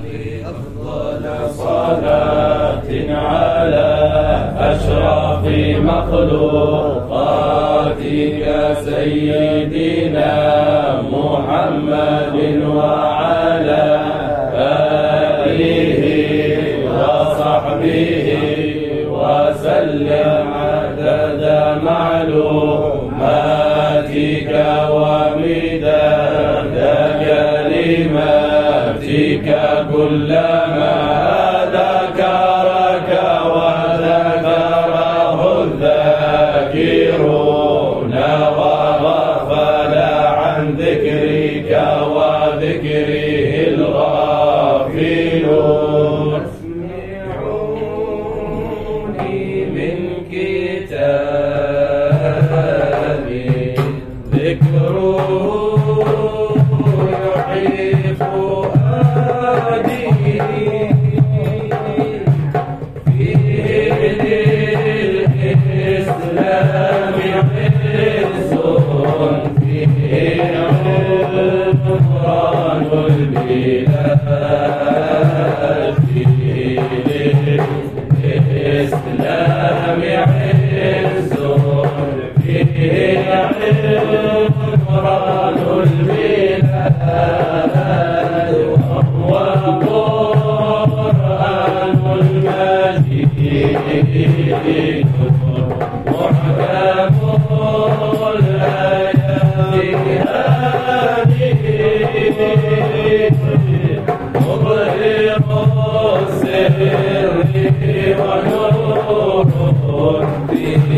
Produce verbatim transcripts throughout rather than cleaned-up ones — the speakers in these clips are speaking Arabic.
أفضل صلاة على أشرف مخلوقاتك سيدنا محمد وعلى آله وصحبه وسلم عدد معلوماتك ومداد كلماتك كلما ذكرك وذكره الذاكرون وغفل عن ذكرك وذكره الغافلون. اسمعوني من كتابي ذكره يحيي فؤادي فيه للإسلام عز فيه عمران البلاد فيه للإسلام عز فيه عمران البلاد وهو قرآن المجيد محكم الآيات هادي مظهر السر ونور فيه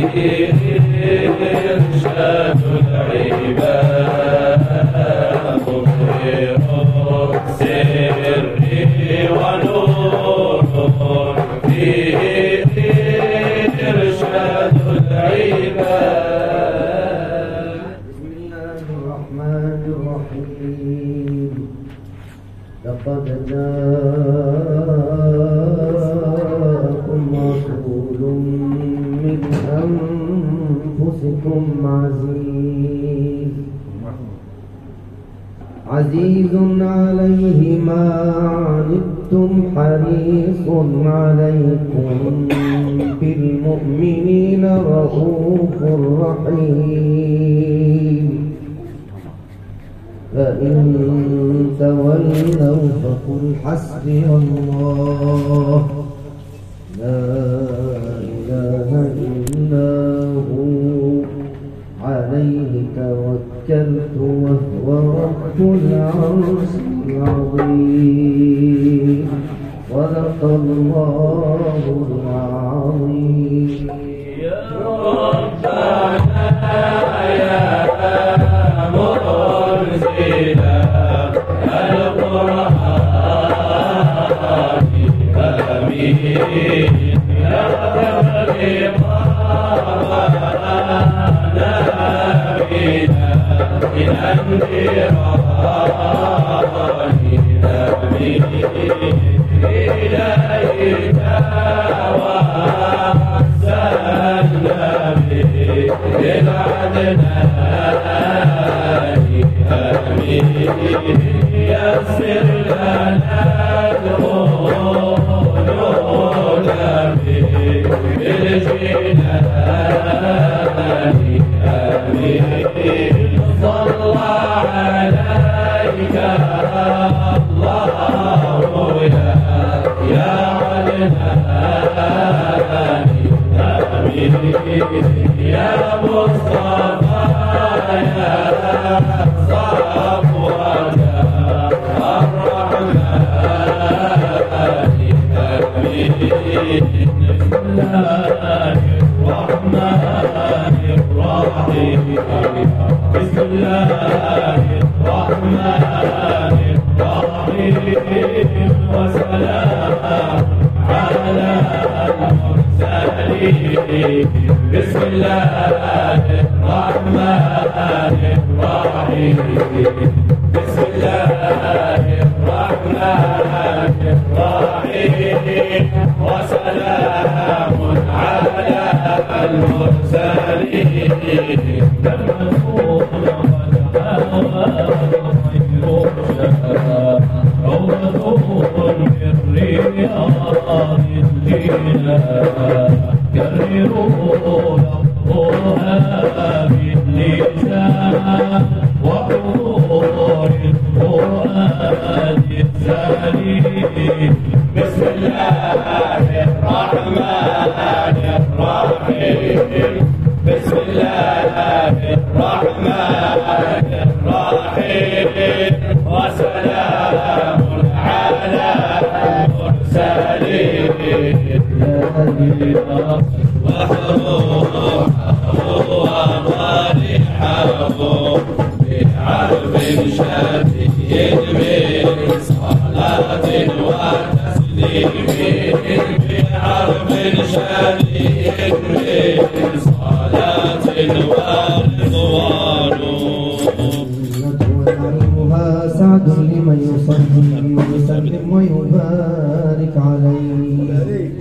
إرشاد العباد مظهر السر ونور فيه إرشاد العباد. بسم الله الرحمن الرحيم. لقد جاءكم رسول من أنفسكم عزيز عزيز عليه ما عنتم حريص عليكم بالمؤمنين رؤوف رحيم. فإن تولوا فقل حسبي الله لا إله إلا هو عليه توكلت وهو رب العرش العظيم. صدق الله العظيم. يا ربنا يا منزل القرآن آمين يا خالق نبينا من النيران آمين إليك وأحسننا به للعدنان آمين يسر لنا الغنون به بالجنان آمين. صلى عليك الله يا عدنان آمين يا مصطفى يا صفوة الرحمن آمين. بسم الله الرحمن الرحيم. بسم الله الرحمن الرحيم. وسلام على المرسلين. بسم الله الرحمن الرحيم. بسم الله الرحمن الرحيم. وسلام على المرسلين. روضة بسم الله الرحمن الرحيم بسم الله الرحمن الرحيم وسلام على المرسلين وحروحه ومريحه بعرف شديد من صلاة وتسليم بعرف شديد من صلاة ورضوان ونعيمها سعد لمن يصلي ويسلم ويبارك عليه.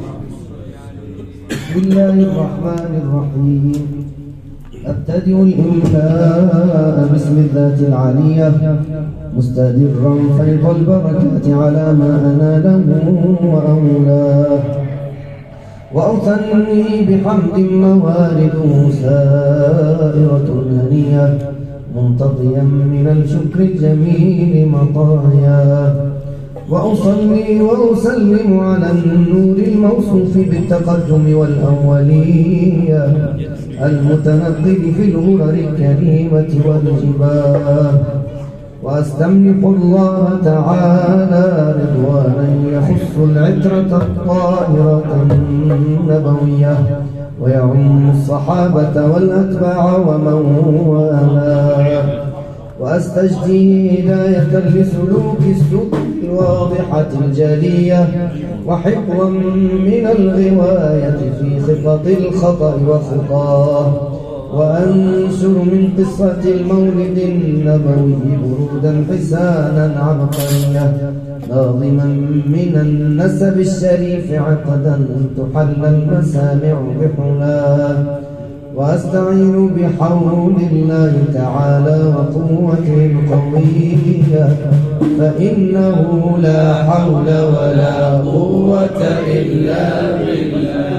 بسم الله الرحمن الرحيم. أبتدئ الإملاء باسم الذات العلية مستدرا فيض البركات على ما أناله وأولاه، وأثني بحمد موارده سائرة هنية منتضيا من الشكر الجميل مطاياه، وأصلي وأسلم على النور الموصوف بالتقدم والأولية المتنقل في الغرر الكريمة والجباه، وأستملك الله تعالى رضوانا يخص العترة الطاهرة النبوية ويعم الصحابة والأتباع ومن والاه، وأستجدي هداية لسلوك السبل الواضحة الجلية وحفظا من الغواية في خطط الخطأ وخطاه، وأنشر من قصة المولد النبوي برودا حسانا عبقرية ناظما من النسب الشريف عقدا تحل المسامع بحلاه، وأستعين بحول الله تعالى وقوته القوية فإنه لا حول ولا قوة إلا بالله.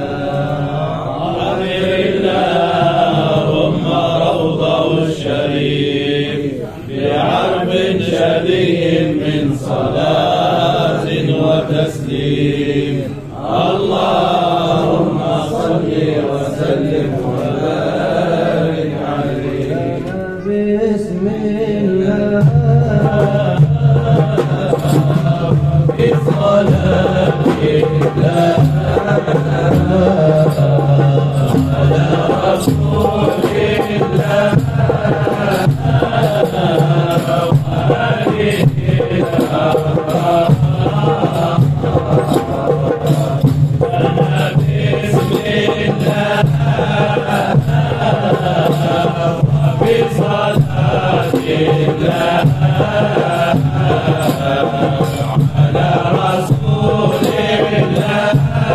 اللهم روضه الشريف بعرب شديد من صلاة وتسليم. اللهم صل وسلم وبارك عليه. بسم الله بصلاة الله على رسول الله وآله الأبرار. أنا بسم الله وبصلاة الله على رسول الله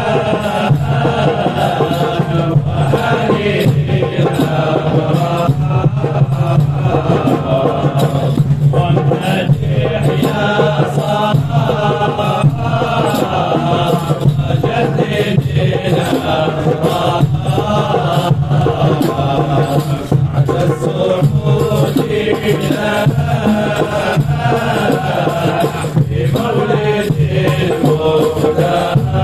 وآله الأبرار. والنجح يا صلاة وجدد الأبرار على السعود إلى بمولد المهدى.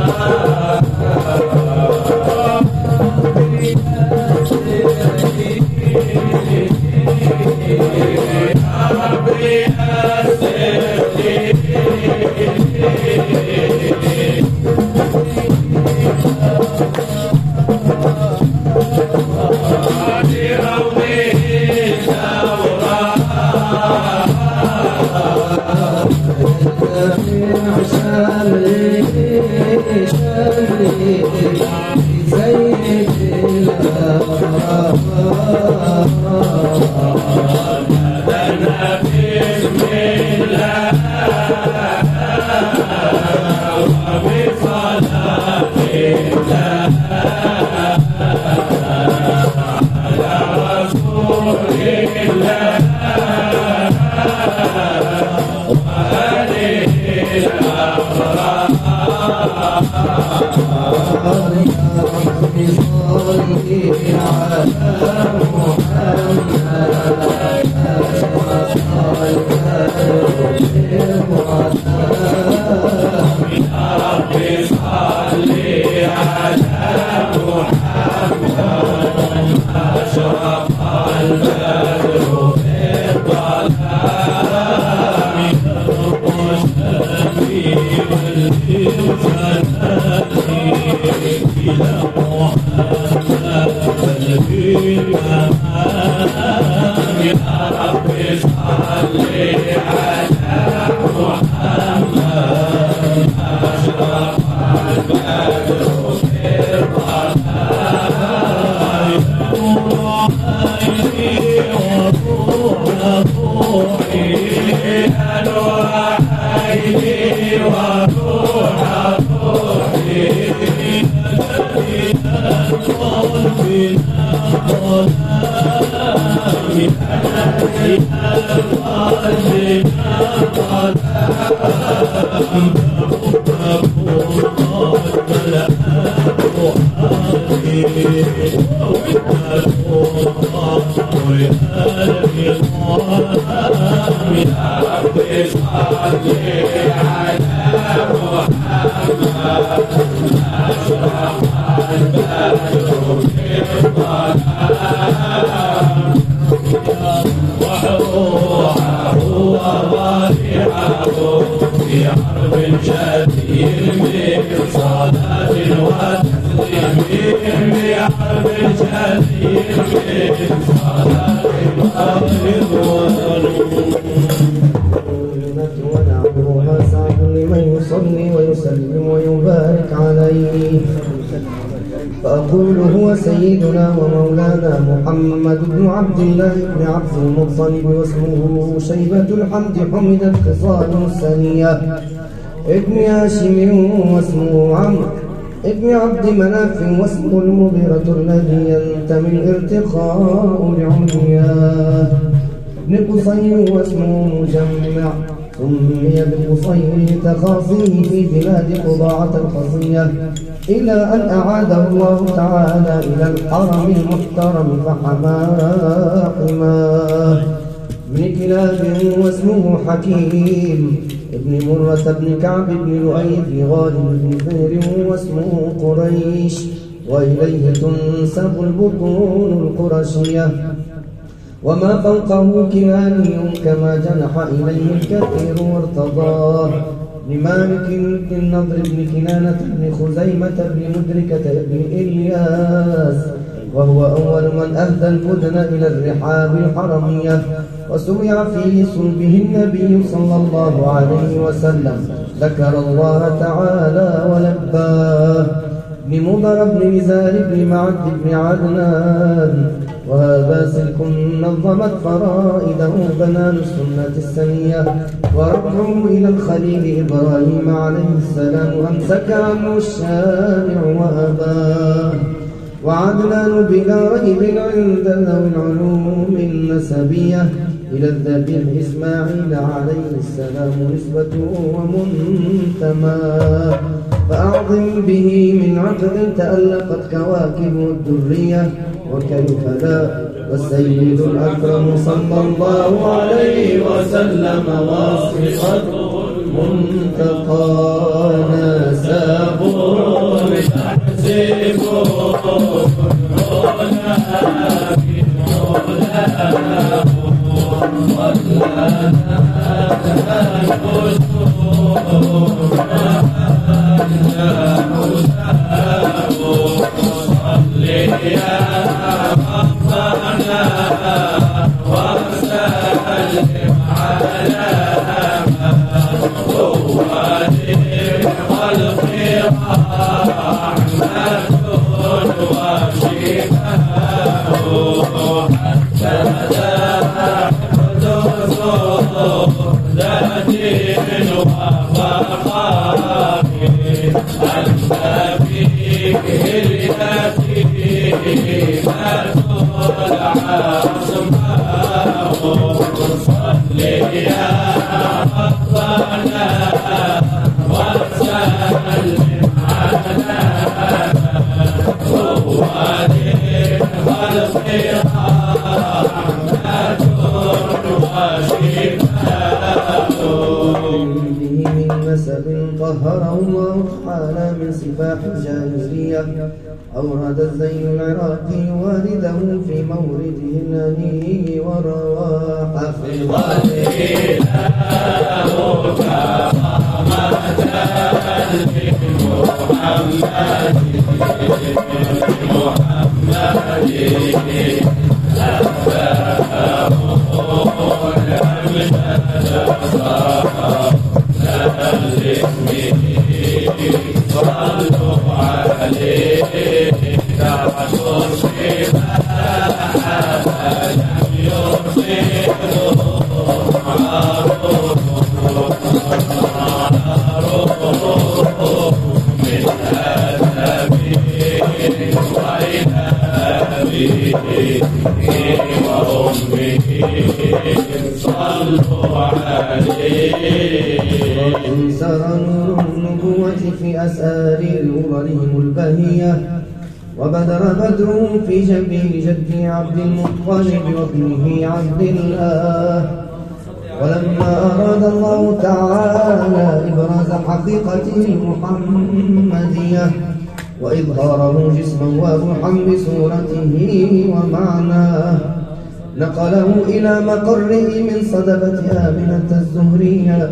يا ربي أسرني محمد فأقول هو سيدنا ومولانا محمد بن عبد الله بن عبد المطلب واسمه شيبة الحمد حمدت خصاله السنية ابن هاشم واسمه عمرو ابن عبد مناف واسمه المغيرة الذي ينتمي الارتقاء لعلياه ابن قصي واسمه مجمع سمي بقصي لتخاصيه في بلاد قضاعة القصية إلى أن أعاده الله تعالى إلى الحرم المحترم فحماه حماه ابن كلاب واسمه حكيم ابن مرة بن كعب بن لؤي بن غالب بن فهر واسمه قريش وإليه تنسب البطون القرشية وما فوقه كناني كما جنح إليه الكثير وارتضاه لمالك بن النضر بن كنانة بن خزيمة بن مدركة بن إلياس وهو أول من أهدى البدن إلى الرحاب الحرمية وسمع في صلبه النبي صلى الله عليه وسلم ذكر الله تعالى ولباه بن مضر بن نزار بن معد بن عدنان وهذا سلك نظمت فرائده بنان السنة السنية ورفعه إلى الخليل إبراهيم عليه السلام أمسك عنه الشارع وأباه وعدنان بلا ريب عند ذوي العلوم النسبية إلى الذبيح إسماعيل عليه السلام نسبته ومنتماه فأعظم به من عقد تألقت كواكب الدرية وكيف لا والسيد الأكرم صلى الله عليه وسلم واصفته المنتقى نسابه تحسبه كلنا في مولاه ولا وسلم على من هو من نسب طهره الله تعالى من سفاح الجاهلية، أورد الزين العراقي والده في مورده الأني ورواح في ظله له كرامة بمحمد محمد صلوا عليه تعطوا السماء لم يرسله معروف معروف من أدبه وإلى أبيه وأمه صلوا عليه. سر نور النبوة في أسآر أمرهم البهية، وبدر بدر في جبين جده عبد المطلب وابنه عبد الله. ولما أراد الله تعالى إبراز حقيقته المحمدية وإظهاره جسما وروحا بصورته ومعناه، نقله إلى مقره من صدبة آمنة الزهرية،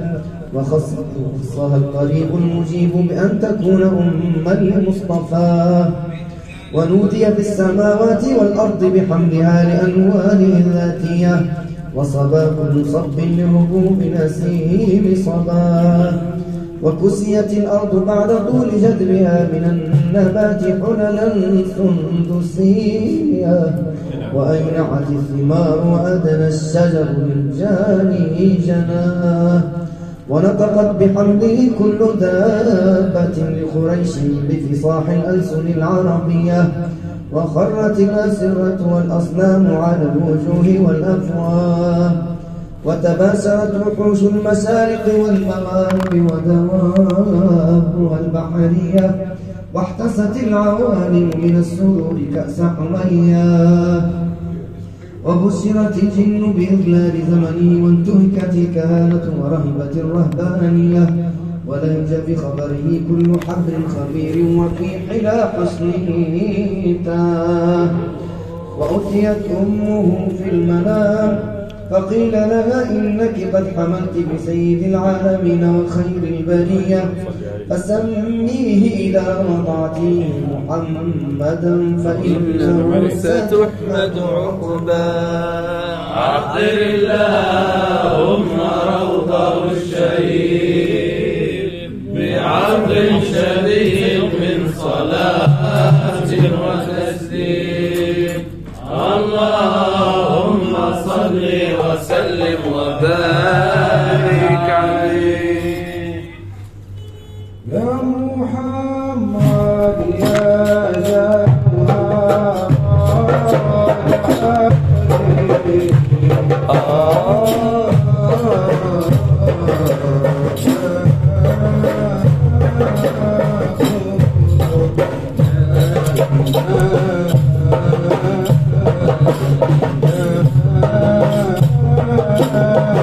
وخصها القريب المجيب بأن تكون أم المصطفى، ونودي في السماوات والأرض بحمدها لأنواله الذاتية، وصبا كل صب لربوب نسيم صبا، وكسيت الأرض بعد طول جدبها من النبات حللا سندسية، وأينعت الثمار وأدنى الشجر للجاني جناه، ونطقت بحمده كل دابة لقريش بفصاح الألسن العربية، وخرت الأسرة والأصنام على الوجوه والأفواه، وتباسرت وحوش المشارق والمغارب ودوابها البحرية، واحتست العوالم من السرور كأس حمياه، وبشرت الجن بإذلال زمنه، وانتهكت الكهانة ورهبت الرهبانية، ولهج بخبره كل حبر خبير وفي حلا حسنه تاه، وأتيت أمه في المنام فقيل لها إنك قد حملت بسيد العالمين وخير البرية، فسميه إذا وضعتيه محمدا فإنه ستحمد عقباه. عطر اللهم روضه الشهيد بعطر شديد من صلاة وتسليم. اللهم صل وسلم وبارك عليه يا محمد يا جواد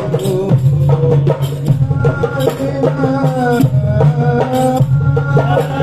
Oh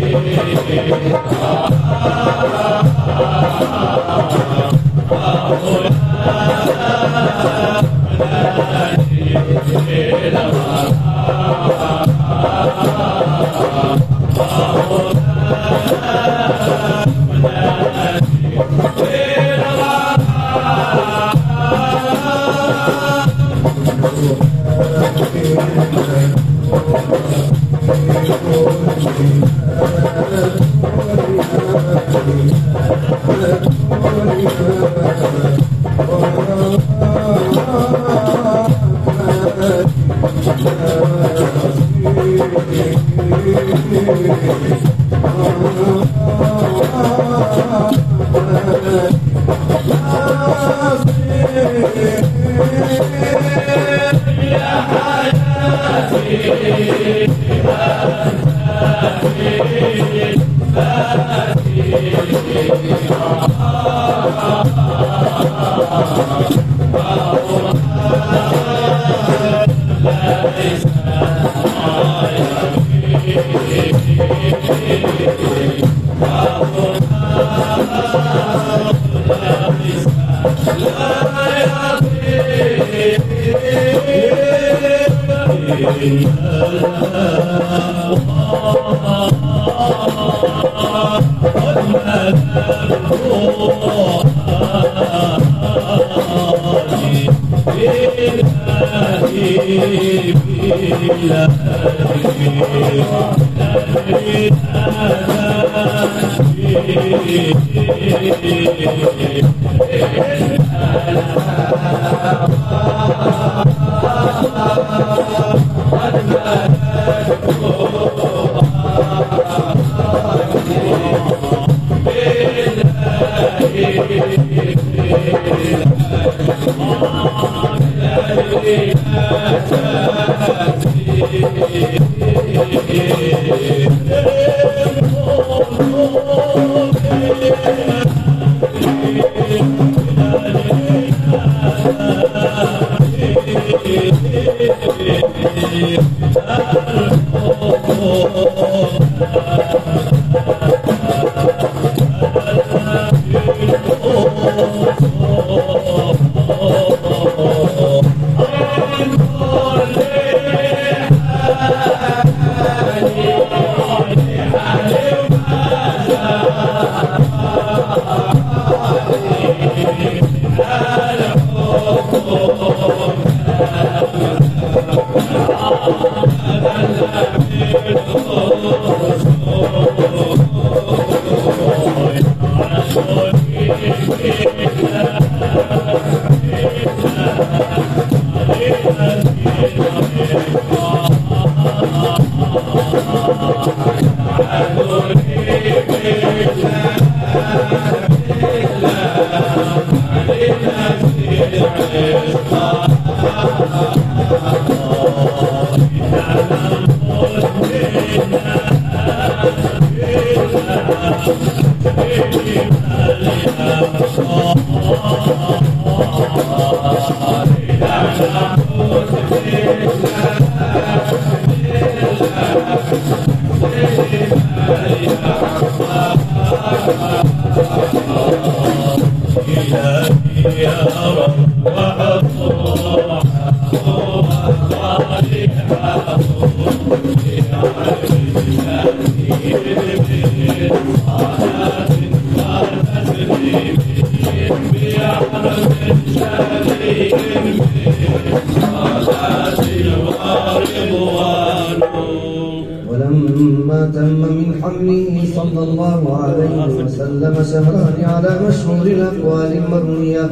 ولما تم من حمله صلى الله عليه وسلم شهران على مشهور الأقوال المروية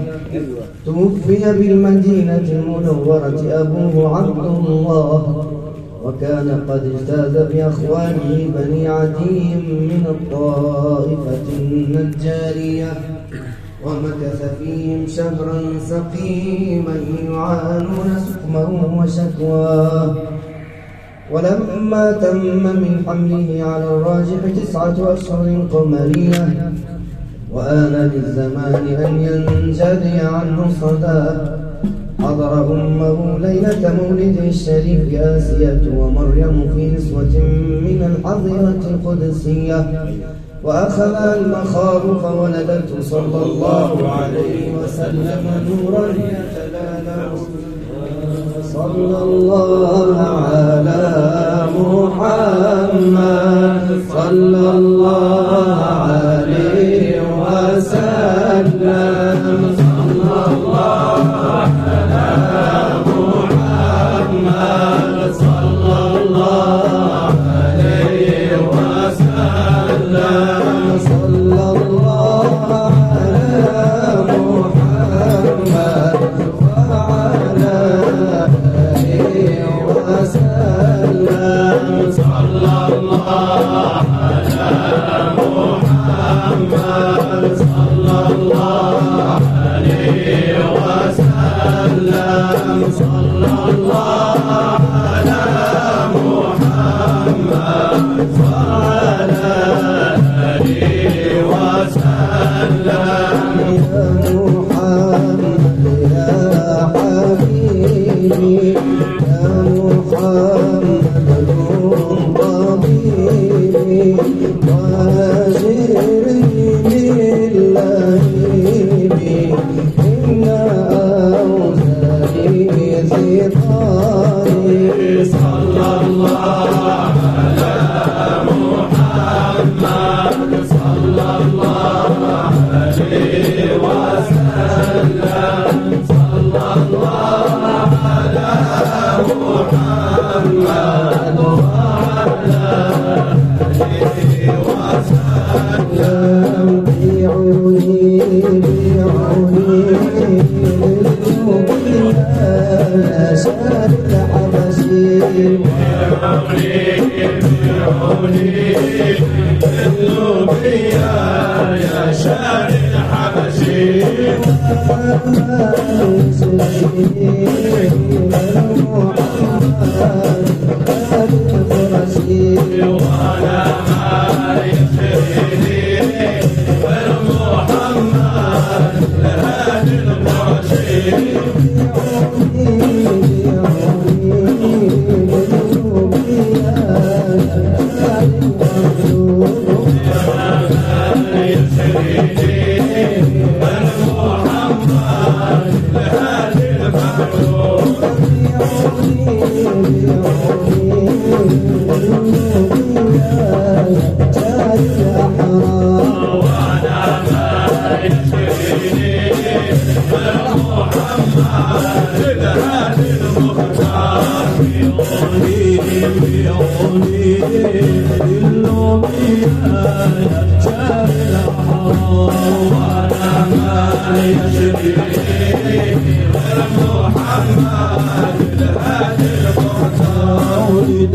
توفي بالمدينة المنورة أبوه عبد الله، وكان قد اجتاز بأخوانه بني عدي من الطائفة النجارية، ومكث فيهم شهرا سقيما يعانون سقمه وشكواه. ولما تم من حمله على الراجح تسعة أشهر قمرية، وآن للزمان أن ينجلي عنه صداه، حضر أمه ليلة مولد الشريف آسية ومريم في نسوة من الحظيرة القدسية، وأخذ المخاض فولدته صلى الله عليه وسلم نورا يتلالى. صلى الله على محمد صلى الله عليه وسلم. صلى الله على محمد صلى الله عليه وسلم. صلى الله على محمد وعلى وسلم. صلى الله على محمد صلى الله عليه وسلم. صلى الله على محمد وعلى آله وسلم. يا محمد يا حبيبي يا محمد طبيبي وأجرني من لهيبي إن أوزاري ثقالي. صلى الله على محمد صلى الله عليه وسلم. صلى الله على محمد وعلى آله وسلم. بيعوني بيعوني يا شارع الحبشي. بيعوني بيعوني بالنوبية يا شارع الحبشي. وانا ما يشريني غير محمد لهادي القرشي. ولد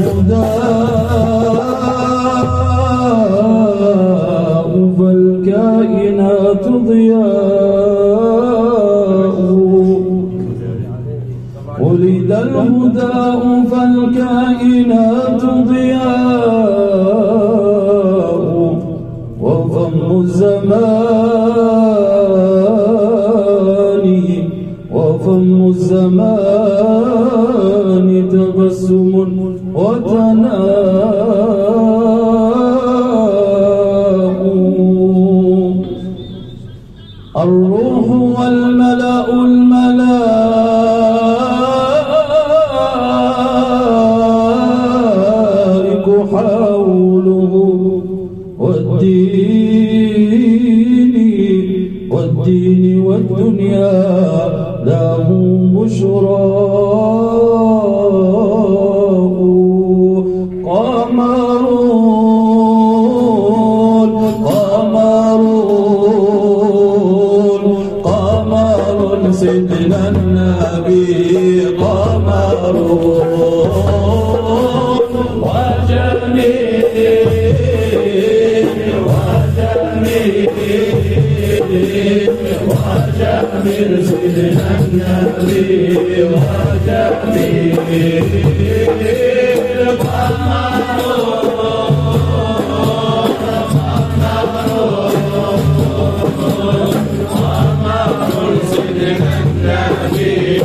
الهداء فالكائنات ضياء. ولد الهداء فالكائنات ضياء وضم الزمان وضم الزمان تبسم وتناء. الروح والملأ الملائك حوله والدين والدين والدنيا له بشراء. قمرون قمرون قمر سيدنا النبي قمرون وجميل وجميل وجميل سيدنا النبي وجميل قمرون قمرون سيدنا النبي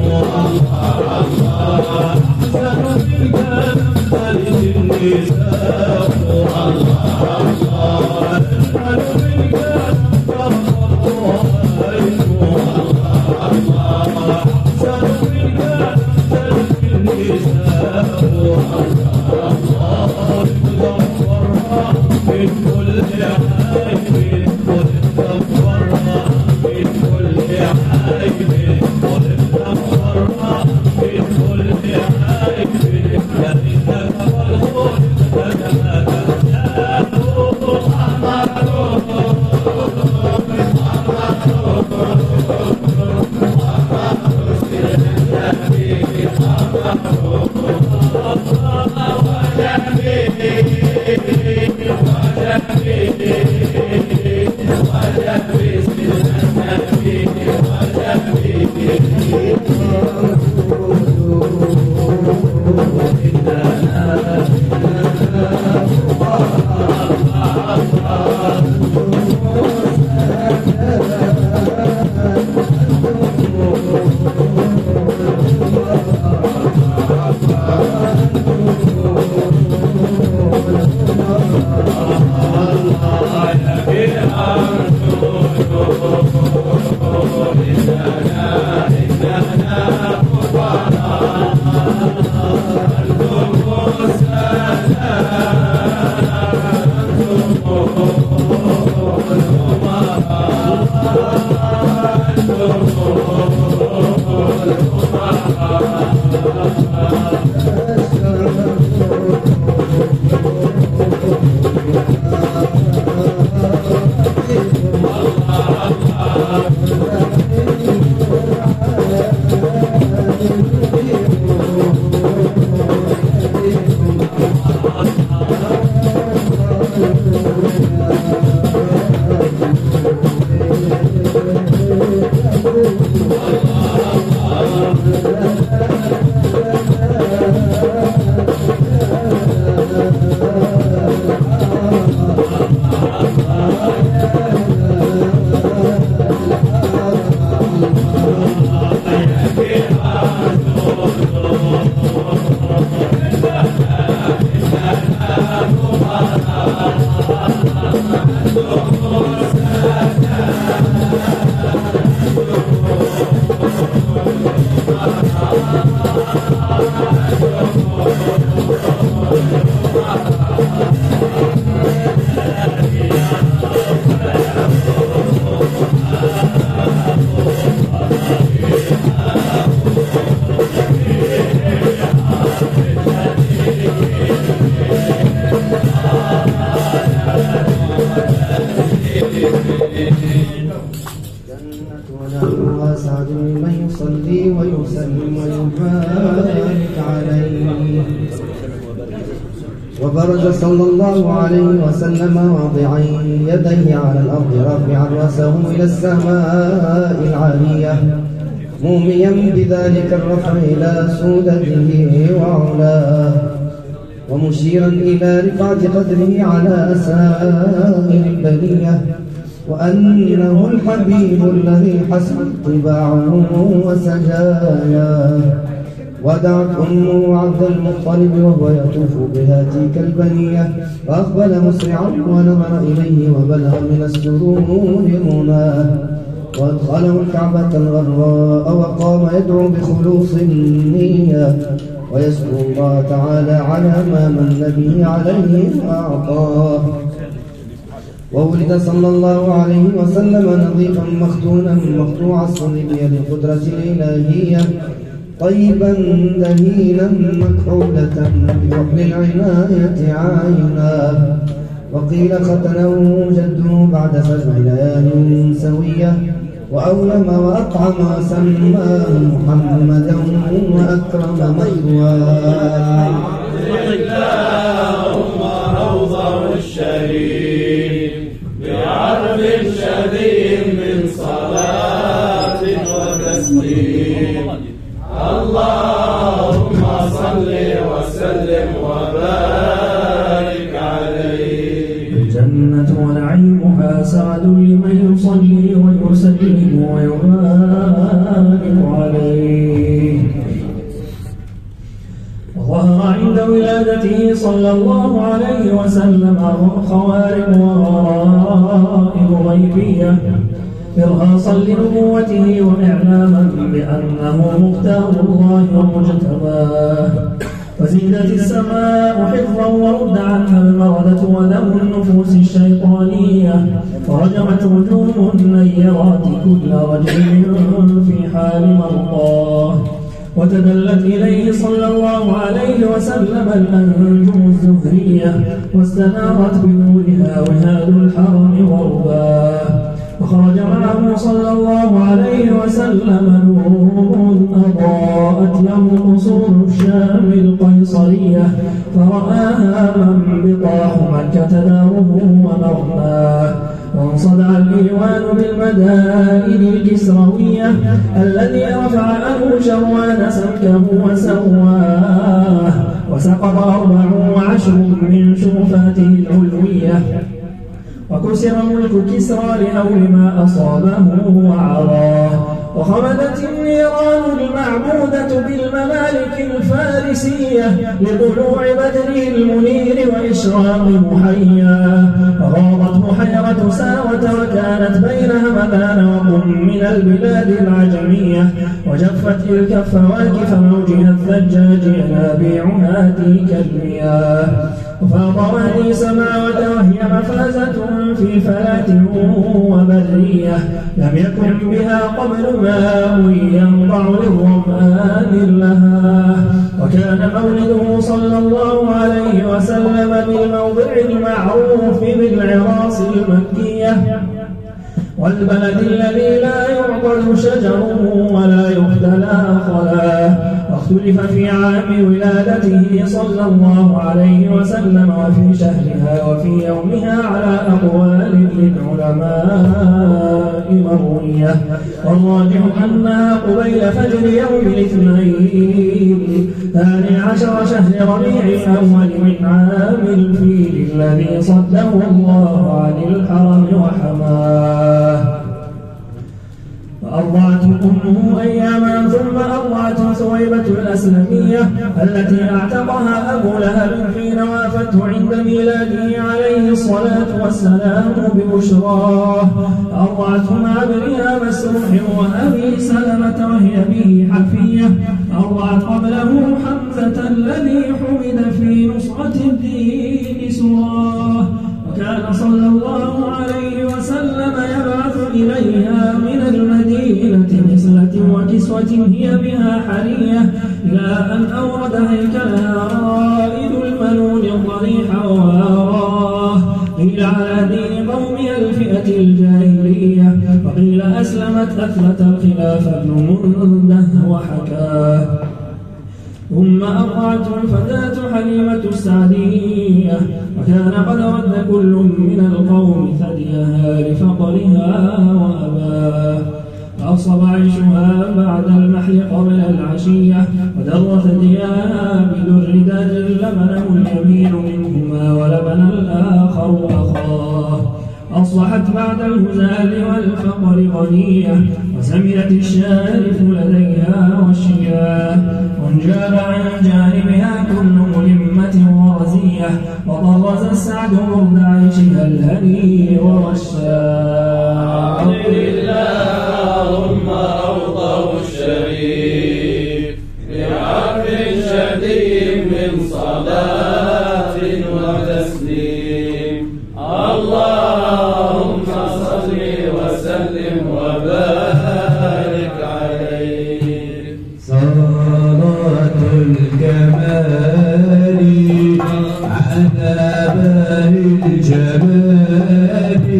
وأسعد من يصلي ويسلم ويبارك عليه. وبرز صلى الله عليه وسلم واضعا يديه على الأرض رافعا رأسه إلى السماء العالية موميا بذلك الرفع إلى سودته وعلاه، ومشيرا إلى رفعة قدره على سائر البرية، وأنه الحبيب الذي حسنت طباعه وسجاياه. ودعت أمه عبد المطلب وهو يطوف بهاتيك البنية، فأقبل مسرعا ونظر إليه وبلغ من السرور مناه، وأدخله الكعبة الغراء وقام يدعو بخلوص النية ويسأل الله تعالى على ما من به عليه وأعطاه. وولد صلى الله عليه وسلم نظيفا مختونا مقطوع الصلب بالقدرة الإلهية، طيبا دهينا مكحولة بكحل العناية عينا. وقيل ختنه جده بعد سبع ليال سوية، وأولم وأطعم وسماه محمدا وأكرم مثواه. اللهم روضه الشريف بعرف شديد من صلاة وتسليم. اللهم صل وسلم وبارك عليه. الجنة ونعيمها سعد لمن يصلي ويسلم ويبارك عليه. ولادته صلى الله عليه وسلم خوارق ورائب غيبية إرهاصا لنبوته وإعلاما بأنه مختار الله ومجتباه. فزيدت السماء حفظا ورد عنها المردة وذو النفوس الشيطانية، فرجمت وجوه النيرات كل رجل في حال مرضاه، وتدلت إليه صلى الله عليه وسلم الأنجم الزهرية، واستنارت بنورها وهاد الحرم غرباه. وخرج معه صلى الله عليه وسلم نور أضاءت له قصور الشام القيصرية، فرآها من بطاح مكة داره ومرماه. وانصدع الإيوان بالمدائن الكسروية الذي رفع عنه شروان سمكه وسواه، وسقط أربع وعشر من شرفاته العلوية، وكسر ملك كسرى لهول ما أصابه وعراه. وخمدت النيران المعبودة بالممالك الفارسية لطلوع بدره المنير وإشراق محياه، فغاضت بحيرة ساوة وكانت بين همدان وقم من البلاد العجمية، وجفت تلك الفواكف موجها الثجاج ينابيعها تلك المياه. وفاض وادي سماوة وهي مفازة في فلات وبرية، لم يكن بها قبل ماء ينضع للظمآن لها. وكان مولده صلى الله عليه وسلم بالموضع المعروف بالعراس المكية، والبلد الذي لا يعقد شجره ولا يختلى خلاه. واختلف في عام ولادته صلى الله عليه وسلم وفي شهرها وفي يومها على أقوال للعلماء مروية، والراجح أنها قبيل فجر يوم الاثنين ثاني عشر شهر ربيع الأول من عام الفيل الذي صده الله عن الحرم وحماه. فأرضعته أمه أياما ثم أرضعته ثويبة الأسلمية التي أعتقها أبو لهب حين وافته عند ميلاده عليه الصلاة والسلام ببشراه. أرضعته مع ابنها مسروح وأبي سلمة وهي به حفية. أرضعت قبله حمزة الذي حمد في نصرة الدين سراه. وكان صلى الله عليه وسلم يبعث إليها من المدينة مثلة وكسوة هي بها حرية، إلى أن أورد هيكلها رائد الملول الضريح وآراه. قيل على دين قومها الفئة الجاهلية، وقيل أسلمت أثبت الخلاف ابن منده وحكاه. ثم أرضعته الفتاة حليمة السعدية، وكان قد رد كل من القوم ثديها لفقرها وأباه. فأصب عيشها بعد المحل قبل العشية، ودر ثديها بدر داج لبنه اليمين منهما ولبن الآخر أخاه. أصبحت بعد الهزال والفقر غنية، وسمنت الشارف لديها والشياه. وانجاب عن جانبها كل ملمة ورزية، وطرز السعد برد عيشها الهني والشاه. اللهم أوضه الشريف بعرف شديد من صلاة وتسليم. اللهم صل وسلم وبارك عليه. صلاة الكمال على باب الجمال.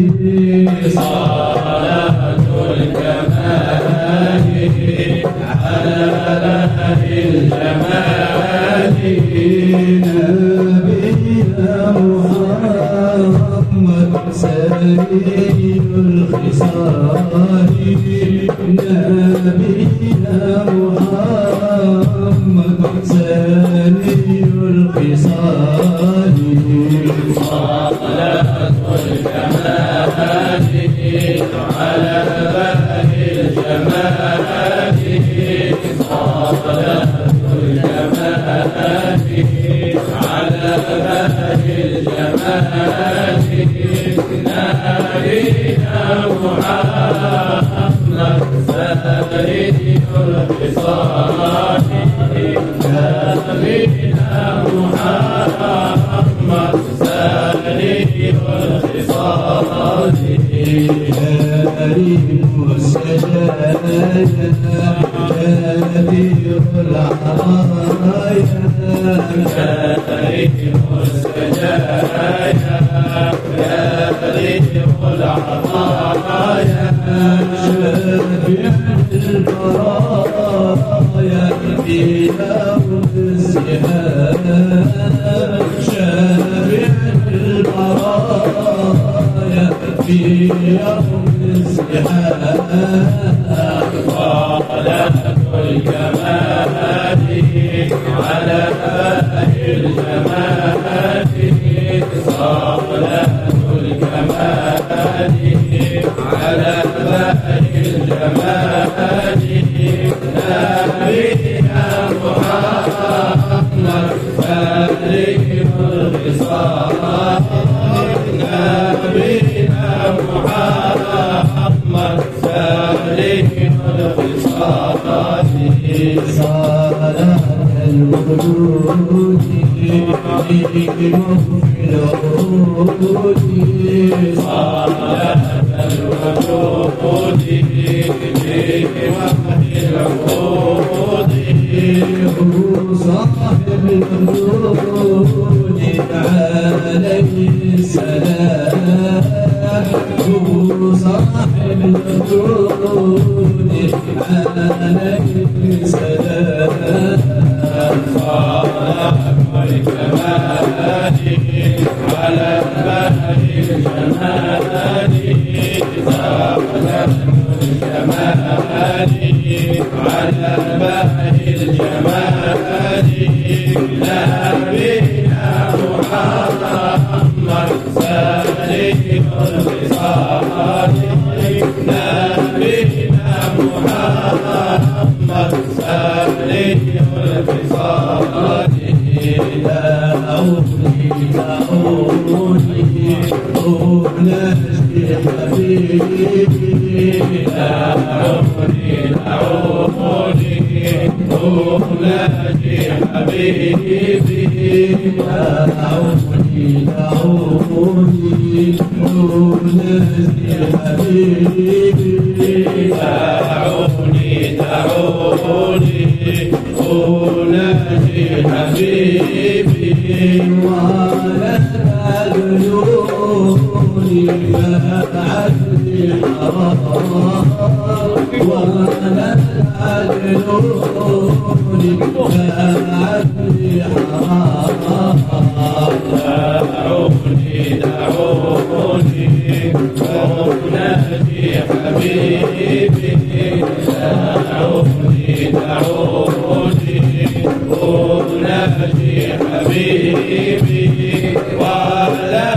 صلاة الكمال على باب الجمال. نبينا محمد سليم الخصال. نبينا محمد سليم الخصال. صلاة الكمال على باب الجمال. صلاة الكمال محمد سري الخصال نبينا محمد سري الخصال كريم السجايا كبير العرايا كريم السجايا كريم العرايا شافع البرايا في يوم الزهاد شافع البرايا في يوم الزهاد صلاة الجمال على الجمال صلاة الجمال على الجمال نبينا محمد سالك الخصال نبينا محمد سالك الخصال صلاة الوجود في الوجود صلاة الوجود بوحد العهود صاحب الوجود عليه السلام صاحب الوجود عليه السلام صلاة الجمال على بهر الجمال صلاة الجمال على بهر الجمال نبينا محمد سالك الخصال نبينا محمد سالك الخصال لا أولي لا أولي أولي حبيبي لا عمري لا عمري أولادي حبيبي لا أولي لا أولي أولي حبيبي دعوني دعوني أولادي حبيبي ولا تدلوني ما عدلي حرام ولا تدلوني ما عدلي حرام دعوني دعوني أولادي حبيبي دعوني دعوني أولادي حبيبي ولا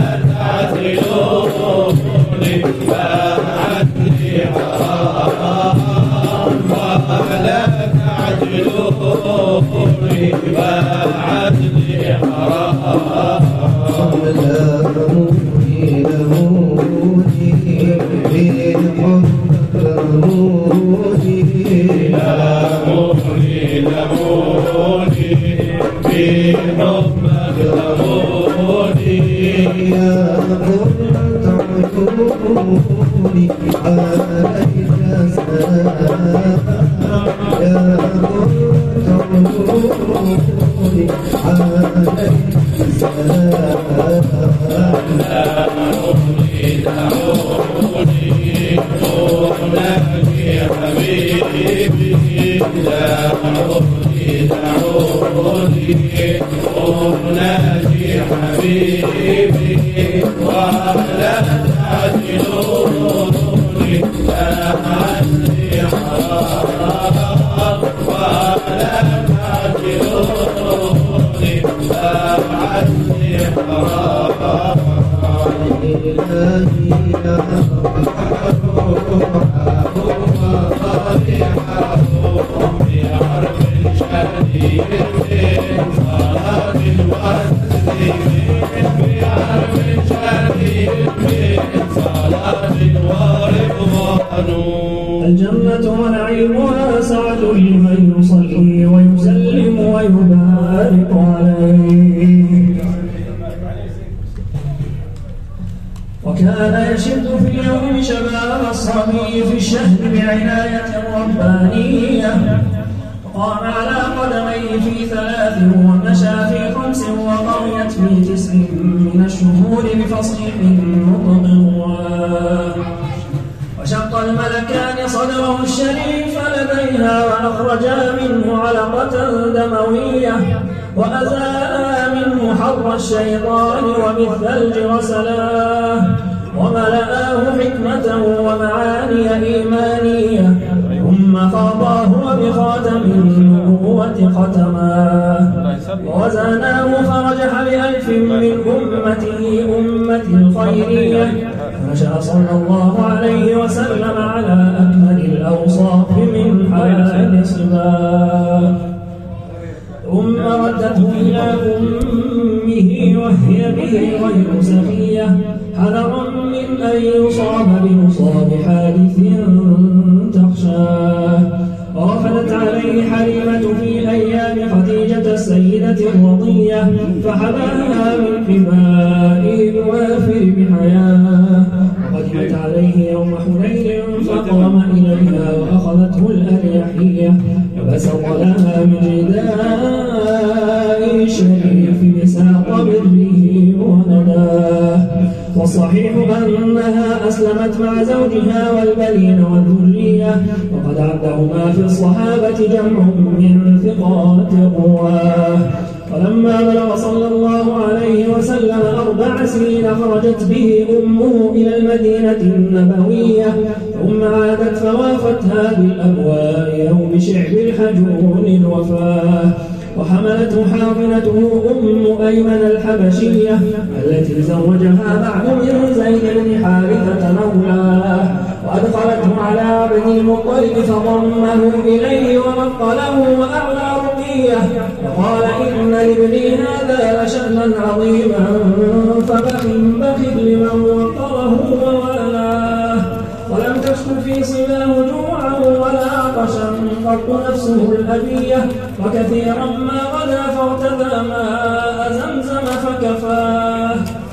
تعزلوني فعدني حرام ولا تعجلوني فعدني حرام لموني لموني بالحب لموني لموني لموني بحبك لموني يا قرة عيوني عليك سلام يا قرة عيوني عليك سلام دعوني دعوني أولادي حبيبي دعوني دعوني أولادي حبيبي ولا تعجلوني فعني حرام ولا تعجلوني فعني حرام إلهي يا صلاة ويبارك عليه. وكان يشد في اليوم شباب الصبي في الشهر بعناية ربانية، وقام على قدميه في ثلاث ومشى في خمس وقويت في تسع من الشهور بفصيح نطق، وشق الملكان صدره الشريف لديها وأخرجا منه علقة دموية، وأزاء منه حر الشيطان وبالثلج غسلاه، وملآه حكمة ومعاني إيمانية، ثم خاضاه وبخاتم النبوة ختماه، ووزناه فرجح بألف من أمته أمة الخيرية، مشى صلى الله عليه وسلم على أكمل الأوصاف من حال صباه، ثم ردته إلى أمه وهي به غير سخية، حذرا من أن يصاب بمصاب حادث تخشاه. ورفدت عليه حليمة في أيام خديجة السيدة الرضية، فحماها من حمائه بوافر بحياه، وقدمت عليه يوم حنين فقام إليها وأخذته الأريحية، وبسط لها من رداء الشريف بساق بره ونداه. والصحيح أنها أسلمت مع زوجها والبنين والذرية، وقد عدهما في الصحابة جمع من ثقات قواه. ولما بلغ صلى الله عليه وسلم أربع سنين خرجت به أمه إلى المدينة النبوية، ثم عادت فوافتها بالأبواء أو بشعب الحجون الوفاة، وحملته حاضنته أم أيمن الحبشية التي زوجها بعد من زيد بن حارثة مولاه، وأدخلته على عبد المطلب فضمه إليه ونقله وأعلى رقيه، وقال إن لابني هذا لشأنا عظيما فبخ بخ لمن وقره ووالاه، ولم تشك في صباه جوعا ولا عطشا قط نفسه الأبية، وكثيرا ما غدا فارتدى ماء زمزم فكفاه.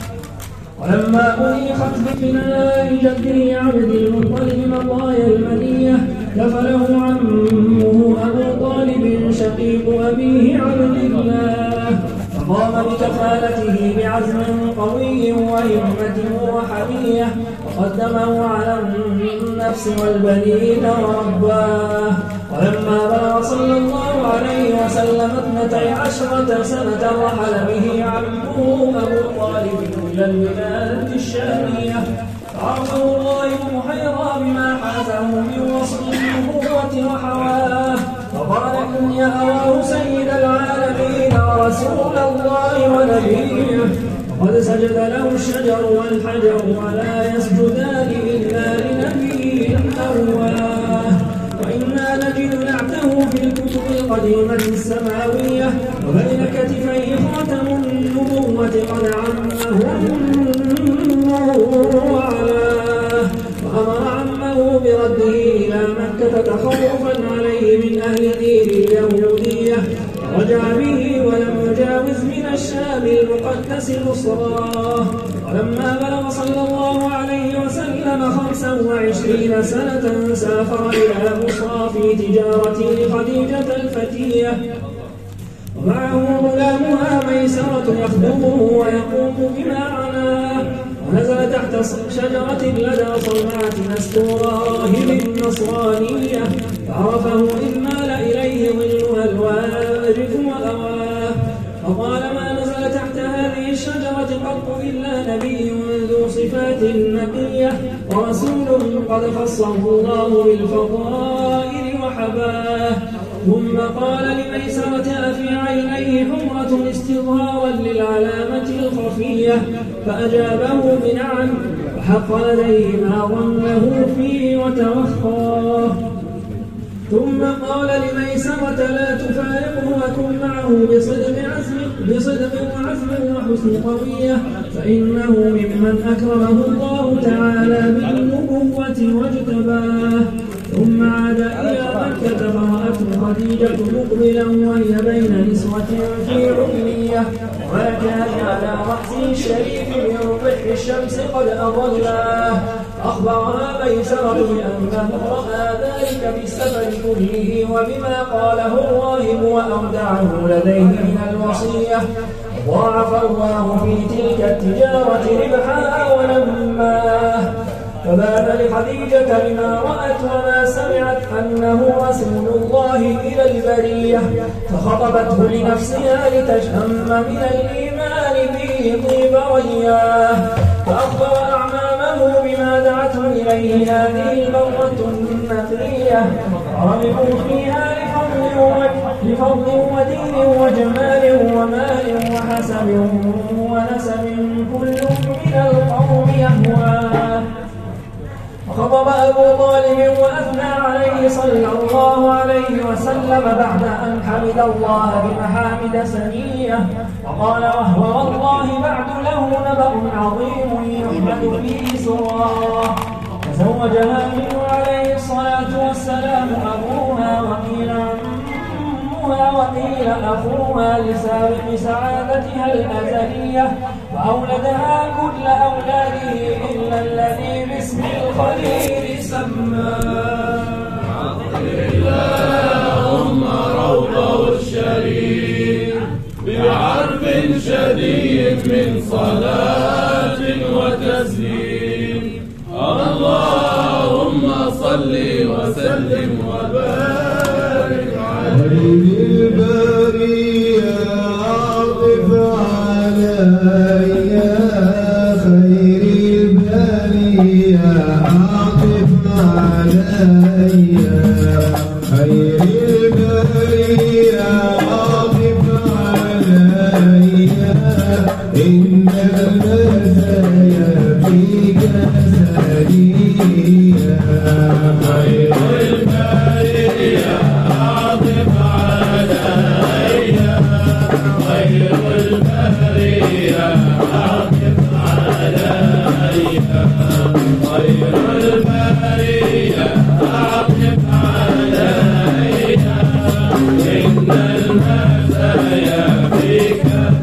ولما أنيخت بفناء جده عبد المطلب مطايا المنية، كفله عمه أبو طالب شقيق أبيه عبد الله، فقام بكفالته بعزم قوي وهمة وحمية، وقدمه على النفس والبنين ورباه. ولما بلغ صلى الله عليه وسلم اثنتي عشرة سنة رحل به عمه أبو طالب إلى البلاد الشامية، فعرفه الله محيرا بما حازه من وصف النبوة وحواه، فقال إني أراه سيد العالمين ورسول الله ونبيه، وقد سجد له الشجر والحجر ولا يسجدان إلا لنبي أواه. وإنا نجد نعته في الكتب القديمة السماوية، وبين كتفيه خاتم النبوة قد عمه النور وعلاه، وأمر عمه برده إلى مكة تخوفا عليه من أهل دين اليهودية، رجع به ولم يجاوز من الشام المقدس نصراه. ولما بلغ صلى الله عليه وسلم خمسا وعشرين سنة سافر إلى مصر في تجارة خديجة الفتية، ومعه غلامها ميسرة يخدمه ويقوم بما عناه، ونزل تحت شجرة لدى صومعة نستوراه بالنصرانية، فعرفه إذ مال إليه ظلها الواجف وأواه، فقال ما نزل تحت هذه الشجرة قط إلا نبي ذو صفات نقية، ورسول قد خصه الله بالفضائل وحباه. ثم قال لميسرة أفي عينيه حمرة استظهارا للعلامة الخفية، فأجابه بنعم، وحق لديه ما ظنه فيه وتوخاه. ثم قال لميسرة لا تفارقه وكن معه بصدق عزم بصدق وعزم وحسن قوية، فإنه ممن أكرمه الله تعالى بالنبوة واجتباه. ثم عاد إلى مكة فرأته خديجة مقبلا وهي بين نسوة في علية وكان على رأسه الشريف من ربع الشمس قد أضلاه. أخبرها ميسرة بأنه رأى ذلك بالسفر كله وبما قاله الراهب وأودعه لديه من الوصية. ضاعف الله في تلك التجارة ربحها ونماه. فبان لخديجة بما رأت وما سمعت أنه رسول الله إلى البرية، فخطبته لنفسها لتشم من الإيمان به طيب رياه. فأخبر أعمامه بما دعته إليه هذه المرة النثرية، رغبوا فيها لفضل ودين وجمال ومال وحسب ونسب كل من القوم يهواه. وخطب أبو طالب وأثنى عليه صلى الله عليه وسلم بعد أن حمد الله بمحامد سنية، وقال وهو والله بعد له نبأ عظيم يحمد فيه سراه. تزوجها منه عليه الصلاة والسلام أبوها وقيل أمها وقيل أخوها لسابق سعادتها الأزلية، وأولدها كل أولاده إلا الذي باسم الخليل سماه. اللهم روضه الشريف بعرف شديد من صلاة وتسليم. اللهم صل وسلم وبارك عليه. البرية عاطف علي خير البرية عاطف علي خير البرية عاطف علي إن المزايا فيك سرية. خير البرية عاطف علي خير البرية عاطف علي خير البرية عاطف علي إن المزايا فيك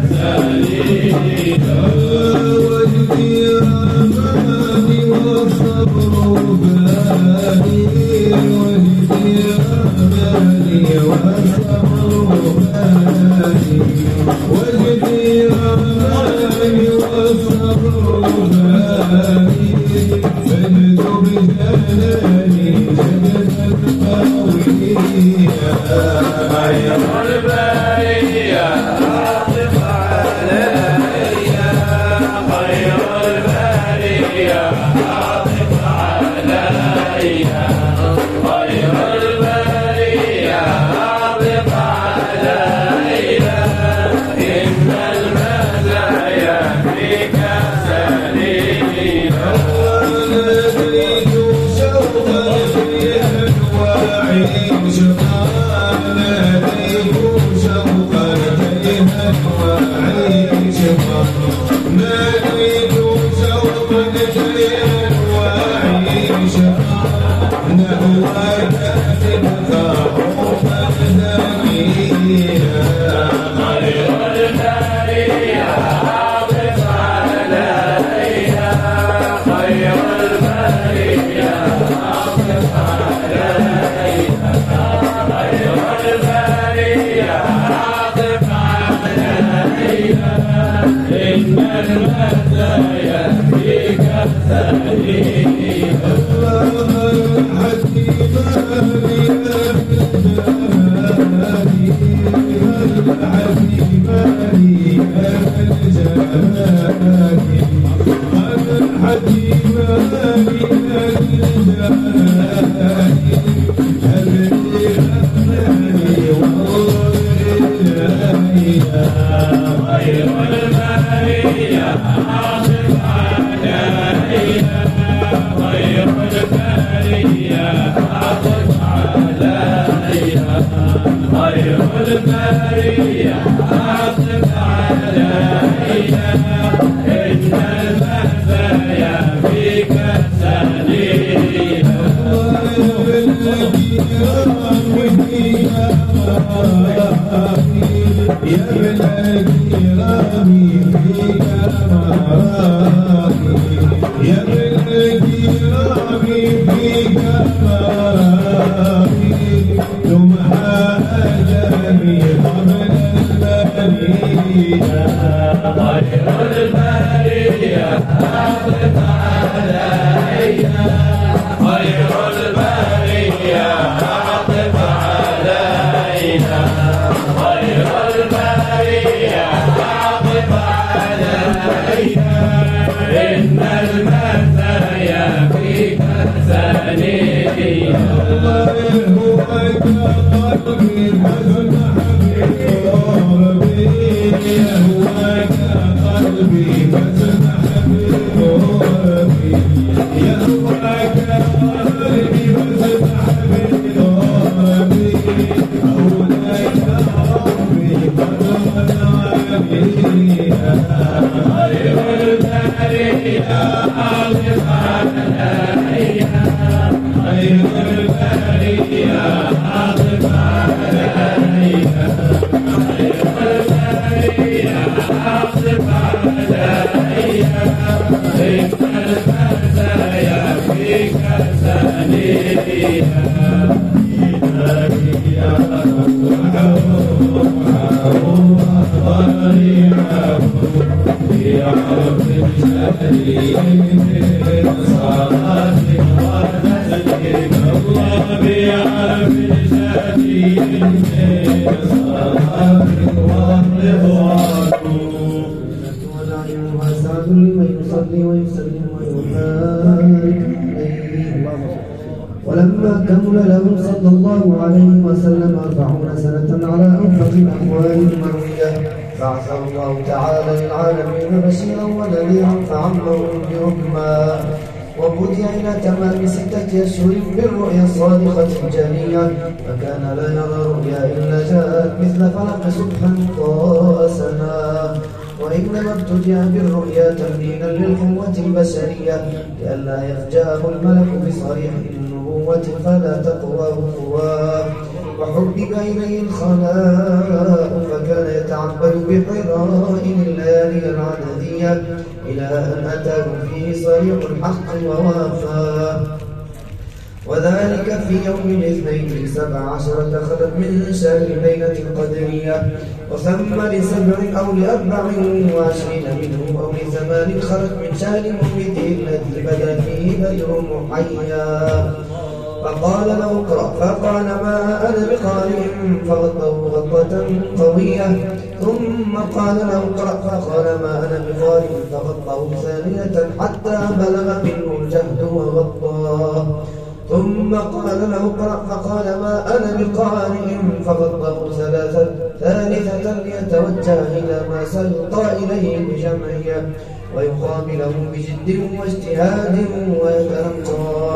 سرية. وجدي أماني والصبر باني وجدي أماني والصبر باني وجدي أماني والصبر باني سجد بجلالي سجد قوية. خير البرية عاطف علي خير البرية عاطف علي خير البرية عاطف علي إن المزايا فيك سليمة. ناديت شوقا في أنواعي شقا ناديت شوقا في أنواعي شقا ناديت شوقا في أنواعي شقا نهواك تبقى حبا ثانيا. خير البرية عاطف علي خير البرية عاطف علي خير البرية عاطف علي إن المزايا فيك سليمة. خير البرية عاطف علي خير البرية عاطف علي خير البرية عاطف علي إن المزايا فيك سليمة. ولما كمل له صلى الله عليه وسلم أربعون سنة على أنفق الأموال المروية بعث الله تعالى للعالمين بشيرا ونذيرا فعمهم بهما وبدي إلى تمام ستة أشهر بالرؤيا الصادقة الجلية فكان لا يرى رؤيا إلا جاءت مثل فلق صبحا قاسنا وإنما ابتدأ بالرؤيا تمرينا للقوة البشرية لئلا يفجأه الملك بصريح النبوة فلا تقواه قواه وحبب إليه الخلاء فكان يتعبد بحراء الليالي العددية إلى أن أتاه فيه صريح الحق ووافاه وذلك في يوم الاثنين سبع عشرة خلت من شهر ليلة القدرية وثم لسبع أو لأربع وعشرين منه أو لثمان خلت من شهر مولده الذي بدا فيه بدر محيا فقال له اقرأ فقال ما أنا بقارئ فغطه غطة قوية ثم قال له اقرأ فقال ما أنا بقارئ فغطه ثانية حتى بلغ منه الجهد وغطاه ثم قال له اقرأ فقال ما أنا بقارئ فغطه ثلاثة ثالثة ليتوجه إلى ما سيلقى إليه بجمعية ويقابله بجد واجتهاد ويتلقاه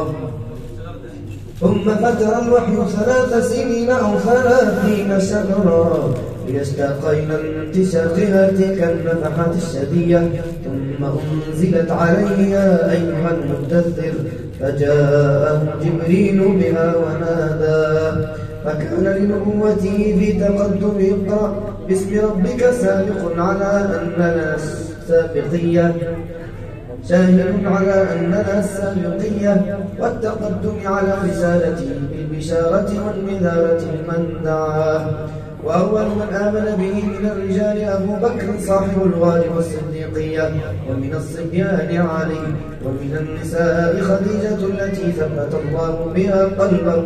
ثم فتر الوحي ثلاث سنين أو ثلاثين شهرا ليشتاق إلى انتشاقها تلك النفحات الشدية ثم أنزلت عليه يا أيها المدثر فجاءه جبريل بها ونادى فكان لنبوته في تقدم اقرأ باسم ربك سابق على أننا سابقية شاهد على أننا السابقية والتقدم على رسالته بالبشارة والنذارة لمن دعاه وأول من آمن به من الرجال أبو بكر صاحب الغار والصديقية ومن الصبيان علي ومن النساء خديجة التي ثبت الله بها قلبه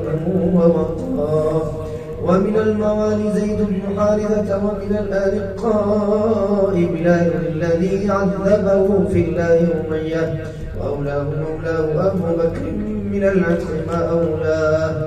ووقاه ومن الموالي زيد بن حارثة ومن الآرقاء بلال الذي عذبه في الله أمية وأولاه مولاه أبو بكر من العتق ما أولاه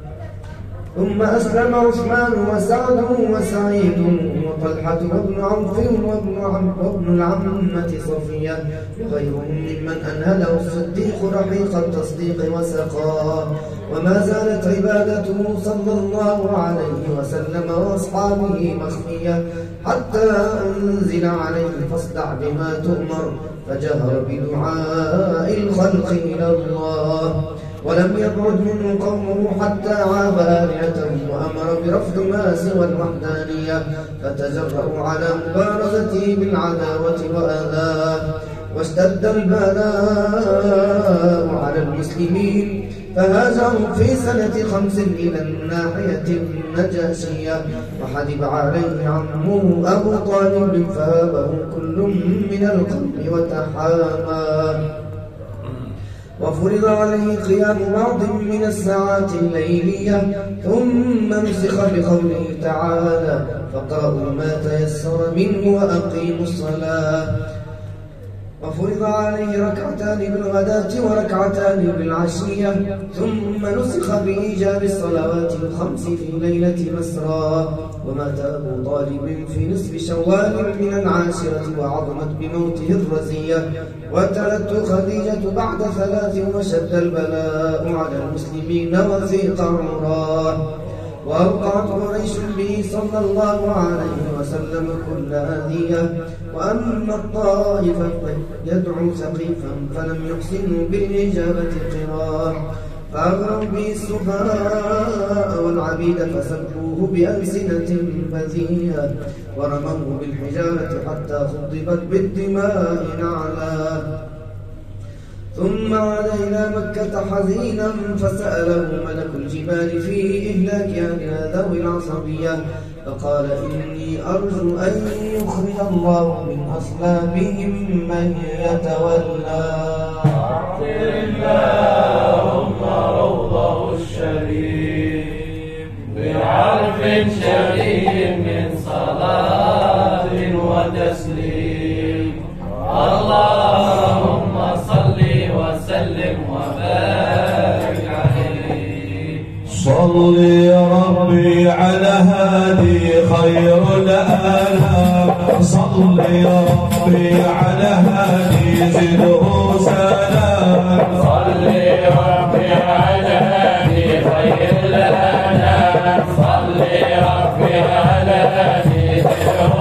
ثم أسلم عثمان وسعد وسعيد وطلحة وابن عوف وابن عم وابن العمة صفية وغيرهم ممن أنهله الصديق رحيق التصديق وسقاه وما زالت عبادته صلى الله عليه وسلم وأصحابه مخفية حتى أنزل عليه فاصدع بما تؤمر فجهر بدعاء الخلق إلى الله ولم يبعد منه قومه حتى عاب آلهتهم وأمر برفض ما سوى الوحدانية، فتجرؤوا على مبارزته بالعداوة وآذاه، واشتد البلاء على المسلمين، فهاجروا في سنة خمس إلى الناحية النجاشية، وحلب عليه عمه أبو طالب فهابه كل من القوم وتحامى، وفرض عليه قيام بعض من الساعات الليلية، ثم نسخ بقوله تعالى: فاقرأوا ما تيسر منه وأقيموا الصلاة. وفرض عليه ركعتان بالغداة وركعتان بالعشية، ثم نسخ بإيجاب الصلوات الخمس في ليلة مسرى. ومات أبو طالب في نصف شوال من العاشرة، وعظمت بموته الرزية، وتلت خديجة بعد ثلاث، وشد البلاء على المسلمين وثيق عمران، وأوقعت قريش به صلى الله عليه وسلم كل أذية. وأما الطائفة يدعو سقيفا فلم يحسنوا بالإجابة قرار، فأغروا به السفهاء والعبيد فسبوه بألسنة بذيئة، ورموه بالحجارة حتى خضبت بالدماء نعلا. ثم عاد إلى مكة حزينا، فسأله ملك الجبال في إهلاك أهلها ذوي العصبية، فقال: إني أرجو أن يخرج الله من أصلابهم من يتولى. اللهم روضه الشريف بعرف شديد من صلاة وتسليم. اللهم صل وسلم وبارك عليه. صل يا ربي على هادي خير الأنام، صل يا ربي على هادي زده سلام، صل يا ربي على هادي خير الأنام، صل يا ربي على هادي زده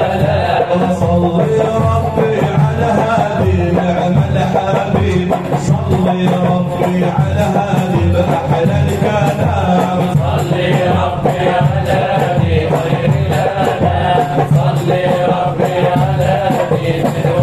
سلام، صل يا ربي على هادي نعم الحبيب، صل يا ربي على هادي بأحلى الكلام، صل يا ربي على هادي خير الأنام، صل يا ربي على هادي زده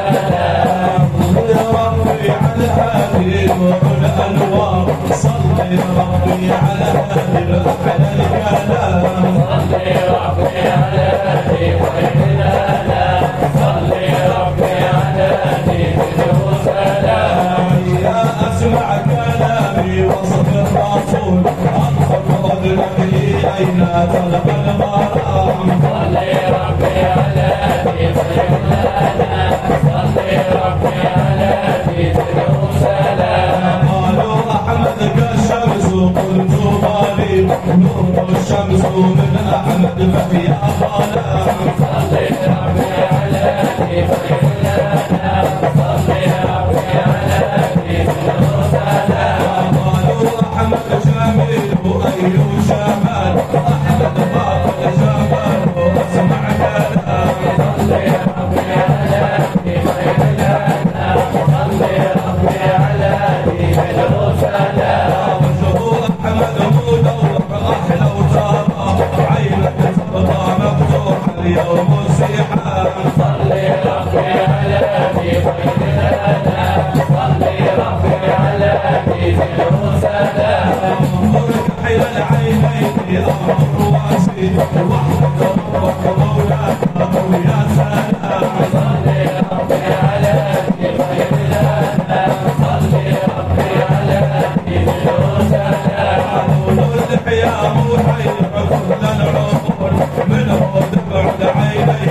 سلام، صل يا ربي على هادي نور الأنوار، صل يا ربي على هادي بأحلى الكلام، صل يا ربي على هادي خير الأنام، صل يا ربي على هادي زده سلام. يا أسمع كلامي وصف الرسول، أنصت أذنك إلينا طلب المرام، صل يا ربي على هادي خير الأنام، صل يا ربي على هادي زده سلام. قالوا أحمد كالشمس قلت مالي، نور الشمس من أحمد فهي ظلام، صل يا ربي على هادي خير الأنام، صل يا ربي على هادي زده سلام. قالوا أحمد جميل وأي جمال، أحمد باطل جمال وأسمع كلام، صل يا ربي على هادي خير الأنام، صل يا ربي على هادي زده سلام. وجهه أحمد مدور أحلى وترى، عينك تبقى مفتوحة اليوم سيحان، صل يا ربي على هادي خير الأنام، صل يا ربي على هادي زده سلام. انظرك حيل العينين أمر واسي، وحدك ربك مولاك يا سلام، صل يا ربي على هادي خير الأنام، صل يا ربي على هادي زده سلام. نور الحياة وحيك كل العقول، منه تبعد عيني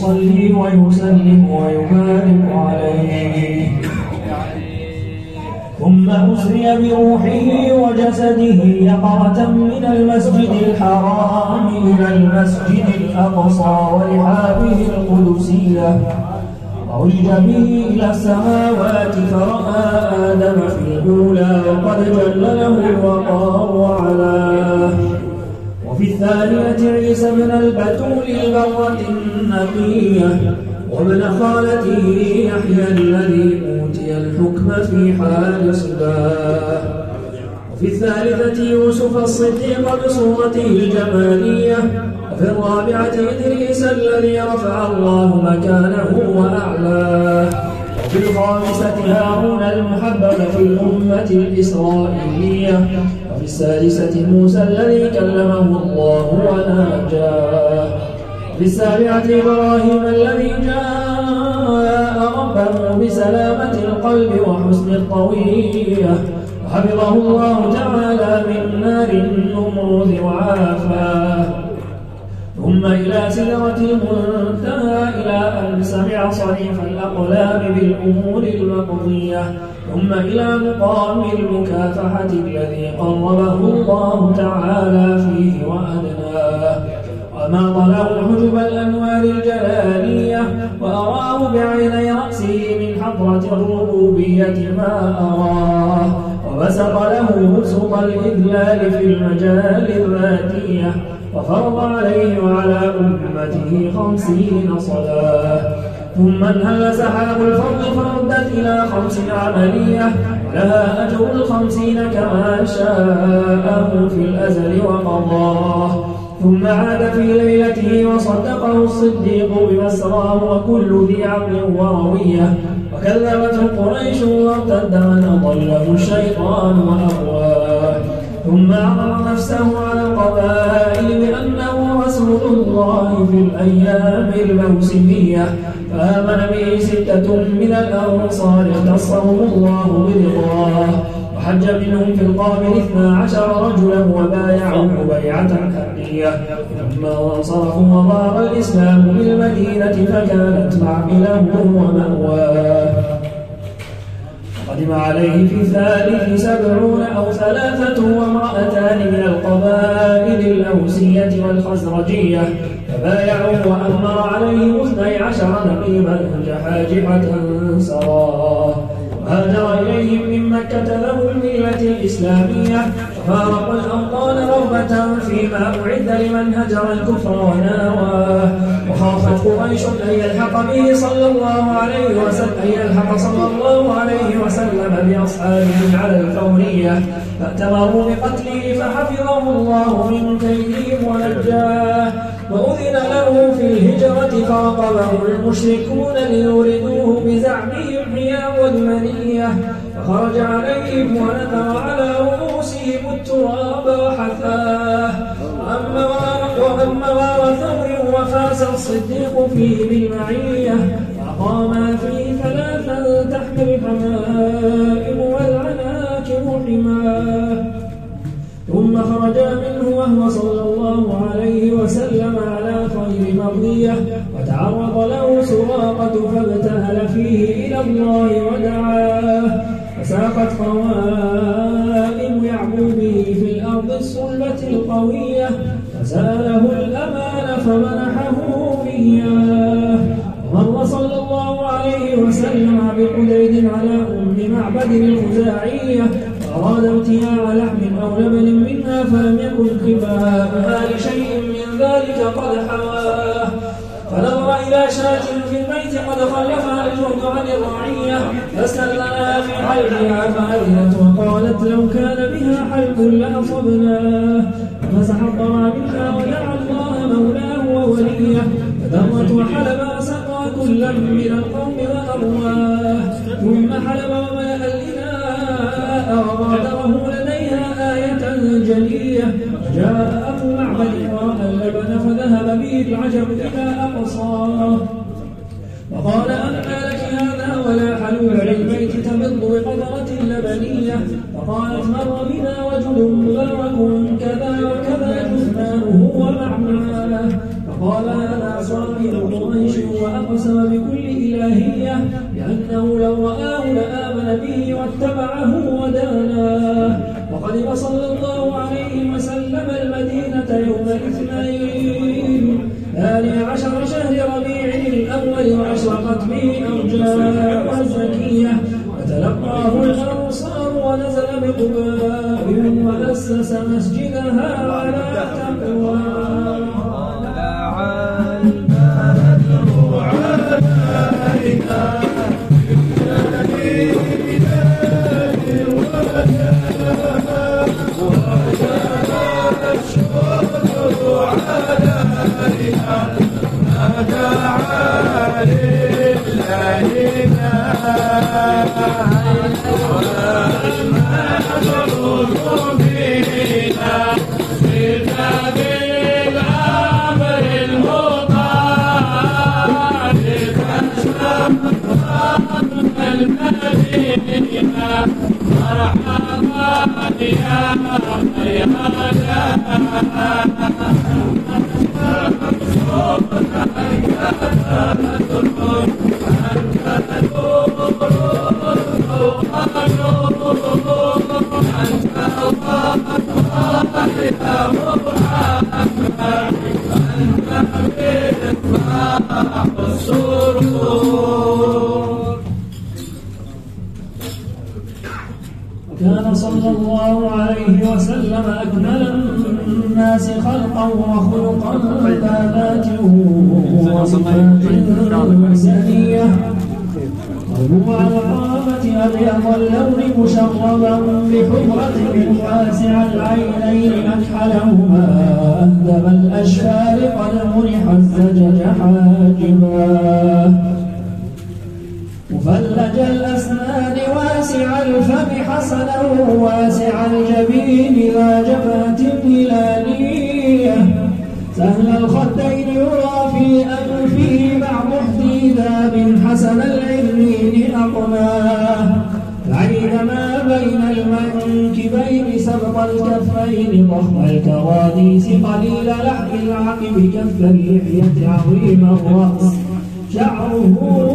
يصلي ويسلم ويبارك عليه. ثم أسري بروحه وجسده يقظة من المسجد الحرام إلى المسجد الأقصى ورحابه القدسية، عرج به إلى السماوات فرأى آدم في الأولى وقد جل له الوقار وعلاه. وفي الثانية عيسى بن البتول البرة النقية وابن خالته يحيى الذي أوتي الحكم في حال صباه. وفي الثالثة يوسف الصديق بصورته الجمالية. وفي الرابعة إدريس الذي رفع الله مكانه وأعلاه. وفي الخامسة هارون المحبب في الأمة الإسرائيلية. وفي السادسة موسى الذي كلمه الله وناجاه. وفي السابعة إبراهيم الذي جاء ربه بسلامة القلب وحسن الطوية، وحفظه الله تعالى من نار النمرود وعافاه. ثم إلى سدرة المنتهى إلى أن سمع صريف الأقلام بالأمور المقضية. ثم إلى مقام المكافحة الذي قربه الله تعالى فيه وأدناه، وأماط له حجب الأنوار الجلالية، وأراه بعيني رأسه من حضرة الربوبية ما أراه، وبسط له بسط الإذلال في المجال الذاتية، وفرض عليه وعلى أمته خمسين صلاة. ثم انهل سحاب الفرض فردت إلى خمس عملية، ولها أجر الخمسين كما شاءه في الأزل وقضاه. ثم عاد في ليلته وصدقه الصديق بمسراه وكل ذي عقل وروية، وكذبته قريش وارتد من أضله الشيطان وأغواه. ثم عرض نفسه على القبائل بأنه رسول الله في الأيام الموسمية، فآمن به ستة من الأنصار اختصهم الله برضاه، وحج منهم في القابل اثنا عشر رجلا وبايعوا بيعة حقية. ثم انصرفوا وضار الإسلام بالمدينة فكانت معمله ومأواه. قدم عليه في الثالث سبعون أو ثلاثة وامرأتان من القبائل الأوسية والخزرجية، فبايعوا وأمر عليهم اثني عشر نقيبا جحاجحة سراه. وهاجر إليهم من مكة ذو الملة الإسلامية، ففارقوا الأوطان رغبة فيما أعد لمن هجر الكفر وناواه. وخافت قريش أن يلحق به صلى الله عليه وسلم أن يلحق صلى الله عليه وسلم بأصحابه على الفورية، فأتمروا بقتله فحفظه الله من كيدهم ونجاه. وأذن له في الهجرة فراقبه المشركون ليوردوه بزعمهم حياء المنية، فخرج عليهم ونثر على رؤوسهم التراب وحثاه. وأما غار ثور وفاس الصديق فيه بالمعية، وأقاما فيه ثلاثا تحت الحمائم والعناكب حماه. ثم خرج منه وهو صلى الله عليه وسلم على خير مرضية، وتعرض له سراقة فابتهل فيه إلى الله ودعاه، فساقت قوائم يعبو به في الأرض الصلبة القوية، فسأله الأمان فمنحه إياه. ومر صلى الله عليه وسلم بحديد على أم معبد الخزاعية، وأراد ابتياع لحم أو لبن منها فلم يكن خباءها لشيء من ذلك قد حواه. فنظر إلى شاة في البيت قد خلفها الجهد عن الرعية، فاستلها في حلقها فأذنت وقالت لو كان بها حلق لأصبناه. فمسح الضرع منها ودعا الله مولاه ووليه، فدرت وحلب وسقى كلا من القوم وأرواه. ثم حلب وملأ الإناء وغادره لديها آية جلية. جاء أبو معبد ورأى اللبن فذهب به العجب إلى أقصاه، وقال أنى لك هذا ولا حلول للبيت تبض بقطرة لبنية. فقالت مر بنا رجل مبارك كذا وكذا جثمانه ومعناه، فقال أنا صاحب قريش مسجدها ولا تقوى كان صلى الله عليه وسلم أكمل الناس خلقا وخلقا ذات وصفات سنية وهو على القامة أبيض اللون مشربا بحمرة واسع العينين أكحلهما أهدب الأشفار قد منح الزجج حاجبا مفلج الأسنان واسع الفم حسنا واسع الجبين ذا جبهة هلالية سهل الخدين يرى في أنفه بعض احتداب حسن العرنين أقناه بعيد ما بين المنكبين سبط الكفين ضخم الكراديس قليل لحم العقب كف اللحية عظيم الرأس شعره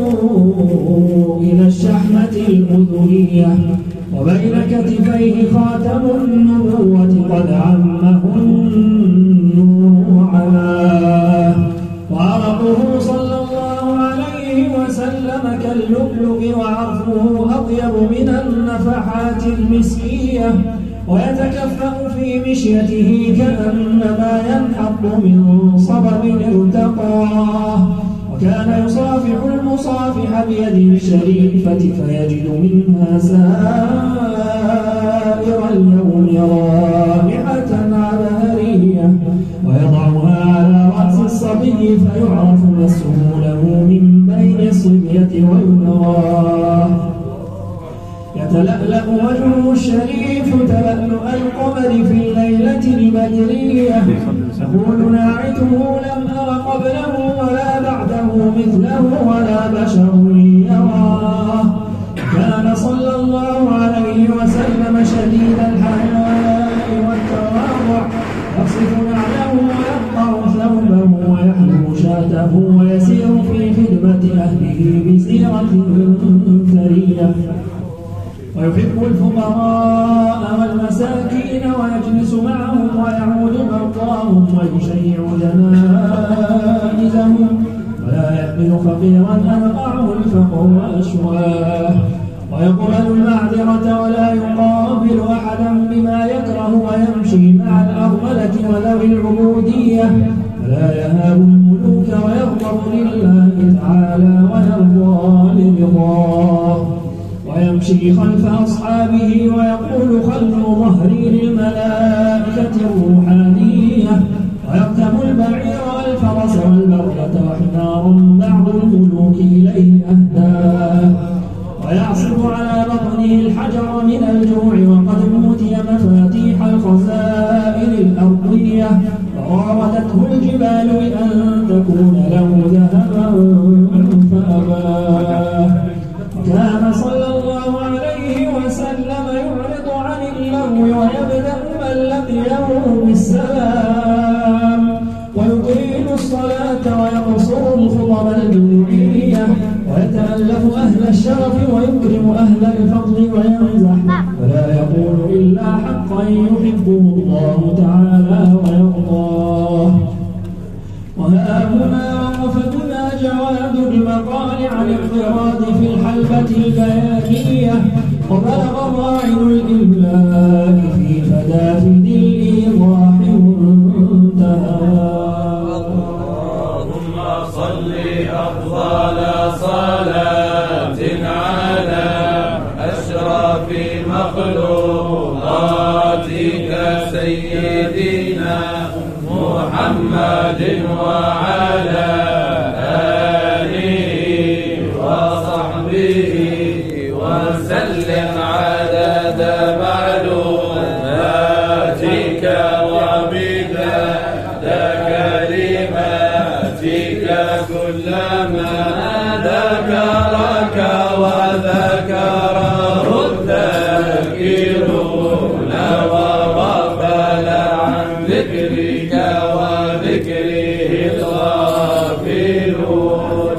إلى الشحمة الأذنية وبين كتفيه خاتم النبوة قد عمه النور علاه وعرضه صلى الله عليه وسلم كاللؤلؤ وعرفه أطيب من النفحات المسكية ويتكفأ في مشيته كأنما ينحط من صبب ارتقاه وكان يصافح المصافح بيده الشريفة فيجد منها سائر اليوم رائحة عبهرية ويضعها على رأس الصبي فيعرف مسه له من بين الصبية والنواه يتلألأ وجهه الشريف تلألؤ القمر في الليلة البدرية يقول ناعته لم أر قبله ولا بعده مثله ولا بشر يراه كان صلى الله عليه وسلم شديد الحياء والتواضع يصف نعله ويقطع ثوبه ويحلب شاته ويسير في خدمة أهله بسيرة ثرية ويحب الفقراء والمساكين ويجلس معهم ويعود مرضاهم ويشيع جنائزهم ولا يحمل فقيرا أنقعه الفقر وأشواه ويقبل المعذرة ولا يقابل أحدا بما يكره ويمشي مع الأرملة وذوي العبودية ولا يهاب الملوك ويغضب لله تعالى ويرضى لرضاه ويمشي خلف أصحابه ويقول خلف ظهري للملائكة الروحانية ويركب البعير والفرس والبغلة وحمار بعض الملوك إليه أهداه ويعصب على بطنه الحجر من الجوع وقد أوتي مفاتيح الخزائن الأرضية وراودته الجبال بأن تكون له ذهبا فأباه كان صلى الله عليه وسلم يعرض عن اللغو ويبدأ من لقيه بالسلام ويقيم الصلاة ويقصر الخطب الجمعية ويتألف أهل الشرف ويكرم أهل الفضل ويمزح ولا يقول إلا حقا يحبه الله تعالى ويرضاه وها هنا وقفتنا جواد المقال عن الانفراد في الحلبة البيانية وبلغ ضاعن الإملاك في فدافد الإيضاح منتهى. اللهم صل أفضل صلاة على أشرف مخلوقاتك سيدنا محمد وعلى آله وصحبه وسلم عدد معلوماتك ومداد كلماتك كلما ذكرك وذكره الذاكرون وغفل عن ذكرك وذكره الغافلون.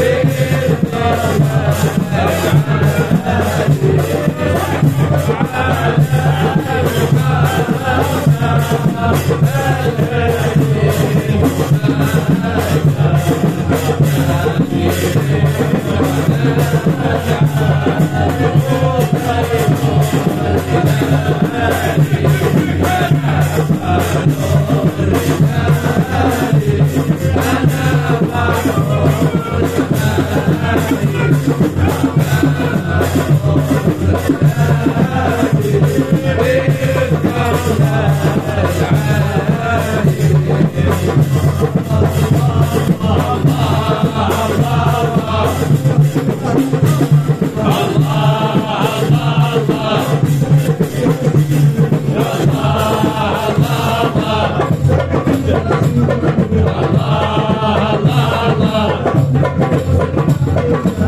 Thank you.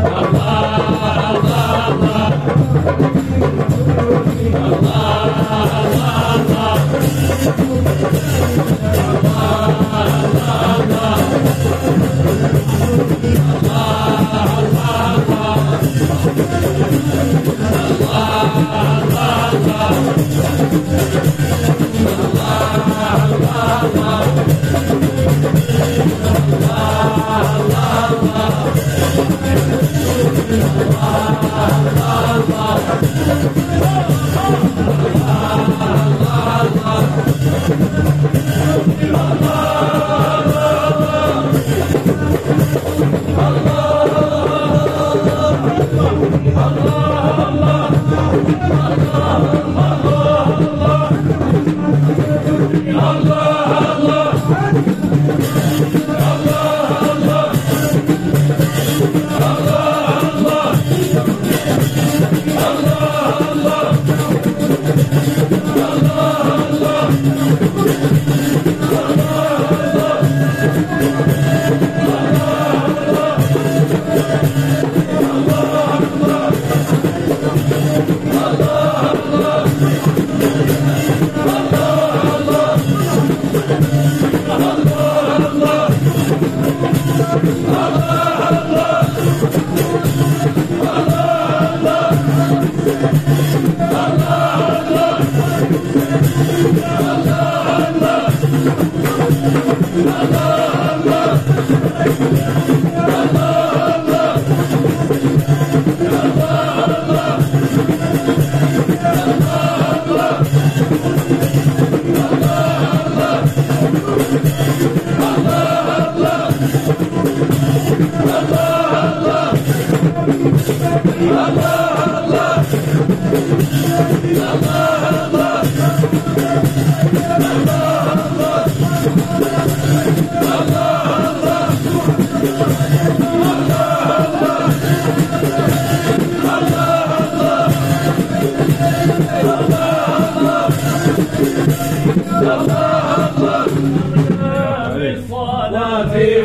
وفي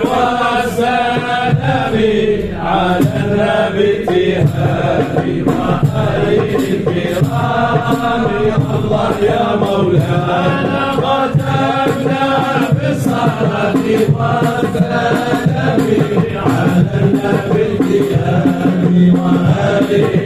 والسلام على النبي تهادي وآله الكرام الله يا مولانا ختمنا بالصلاة والسلام على النبي تهادي وآله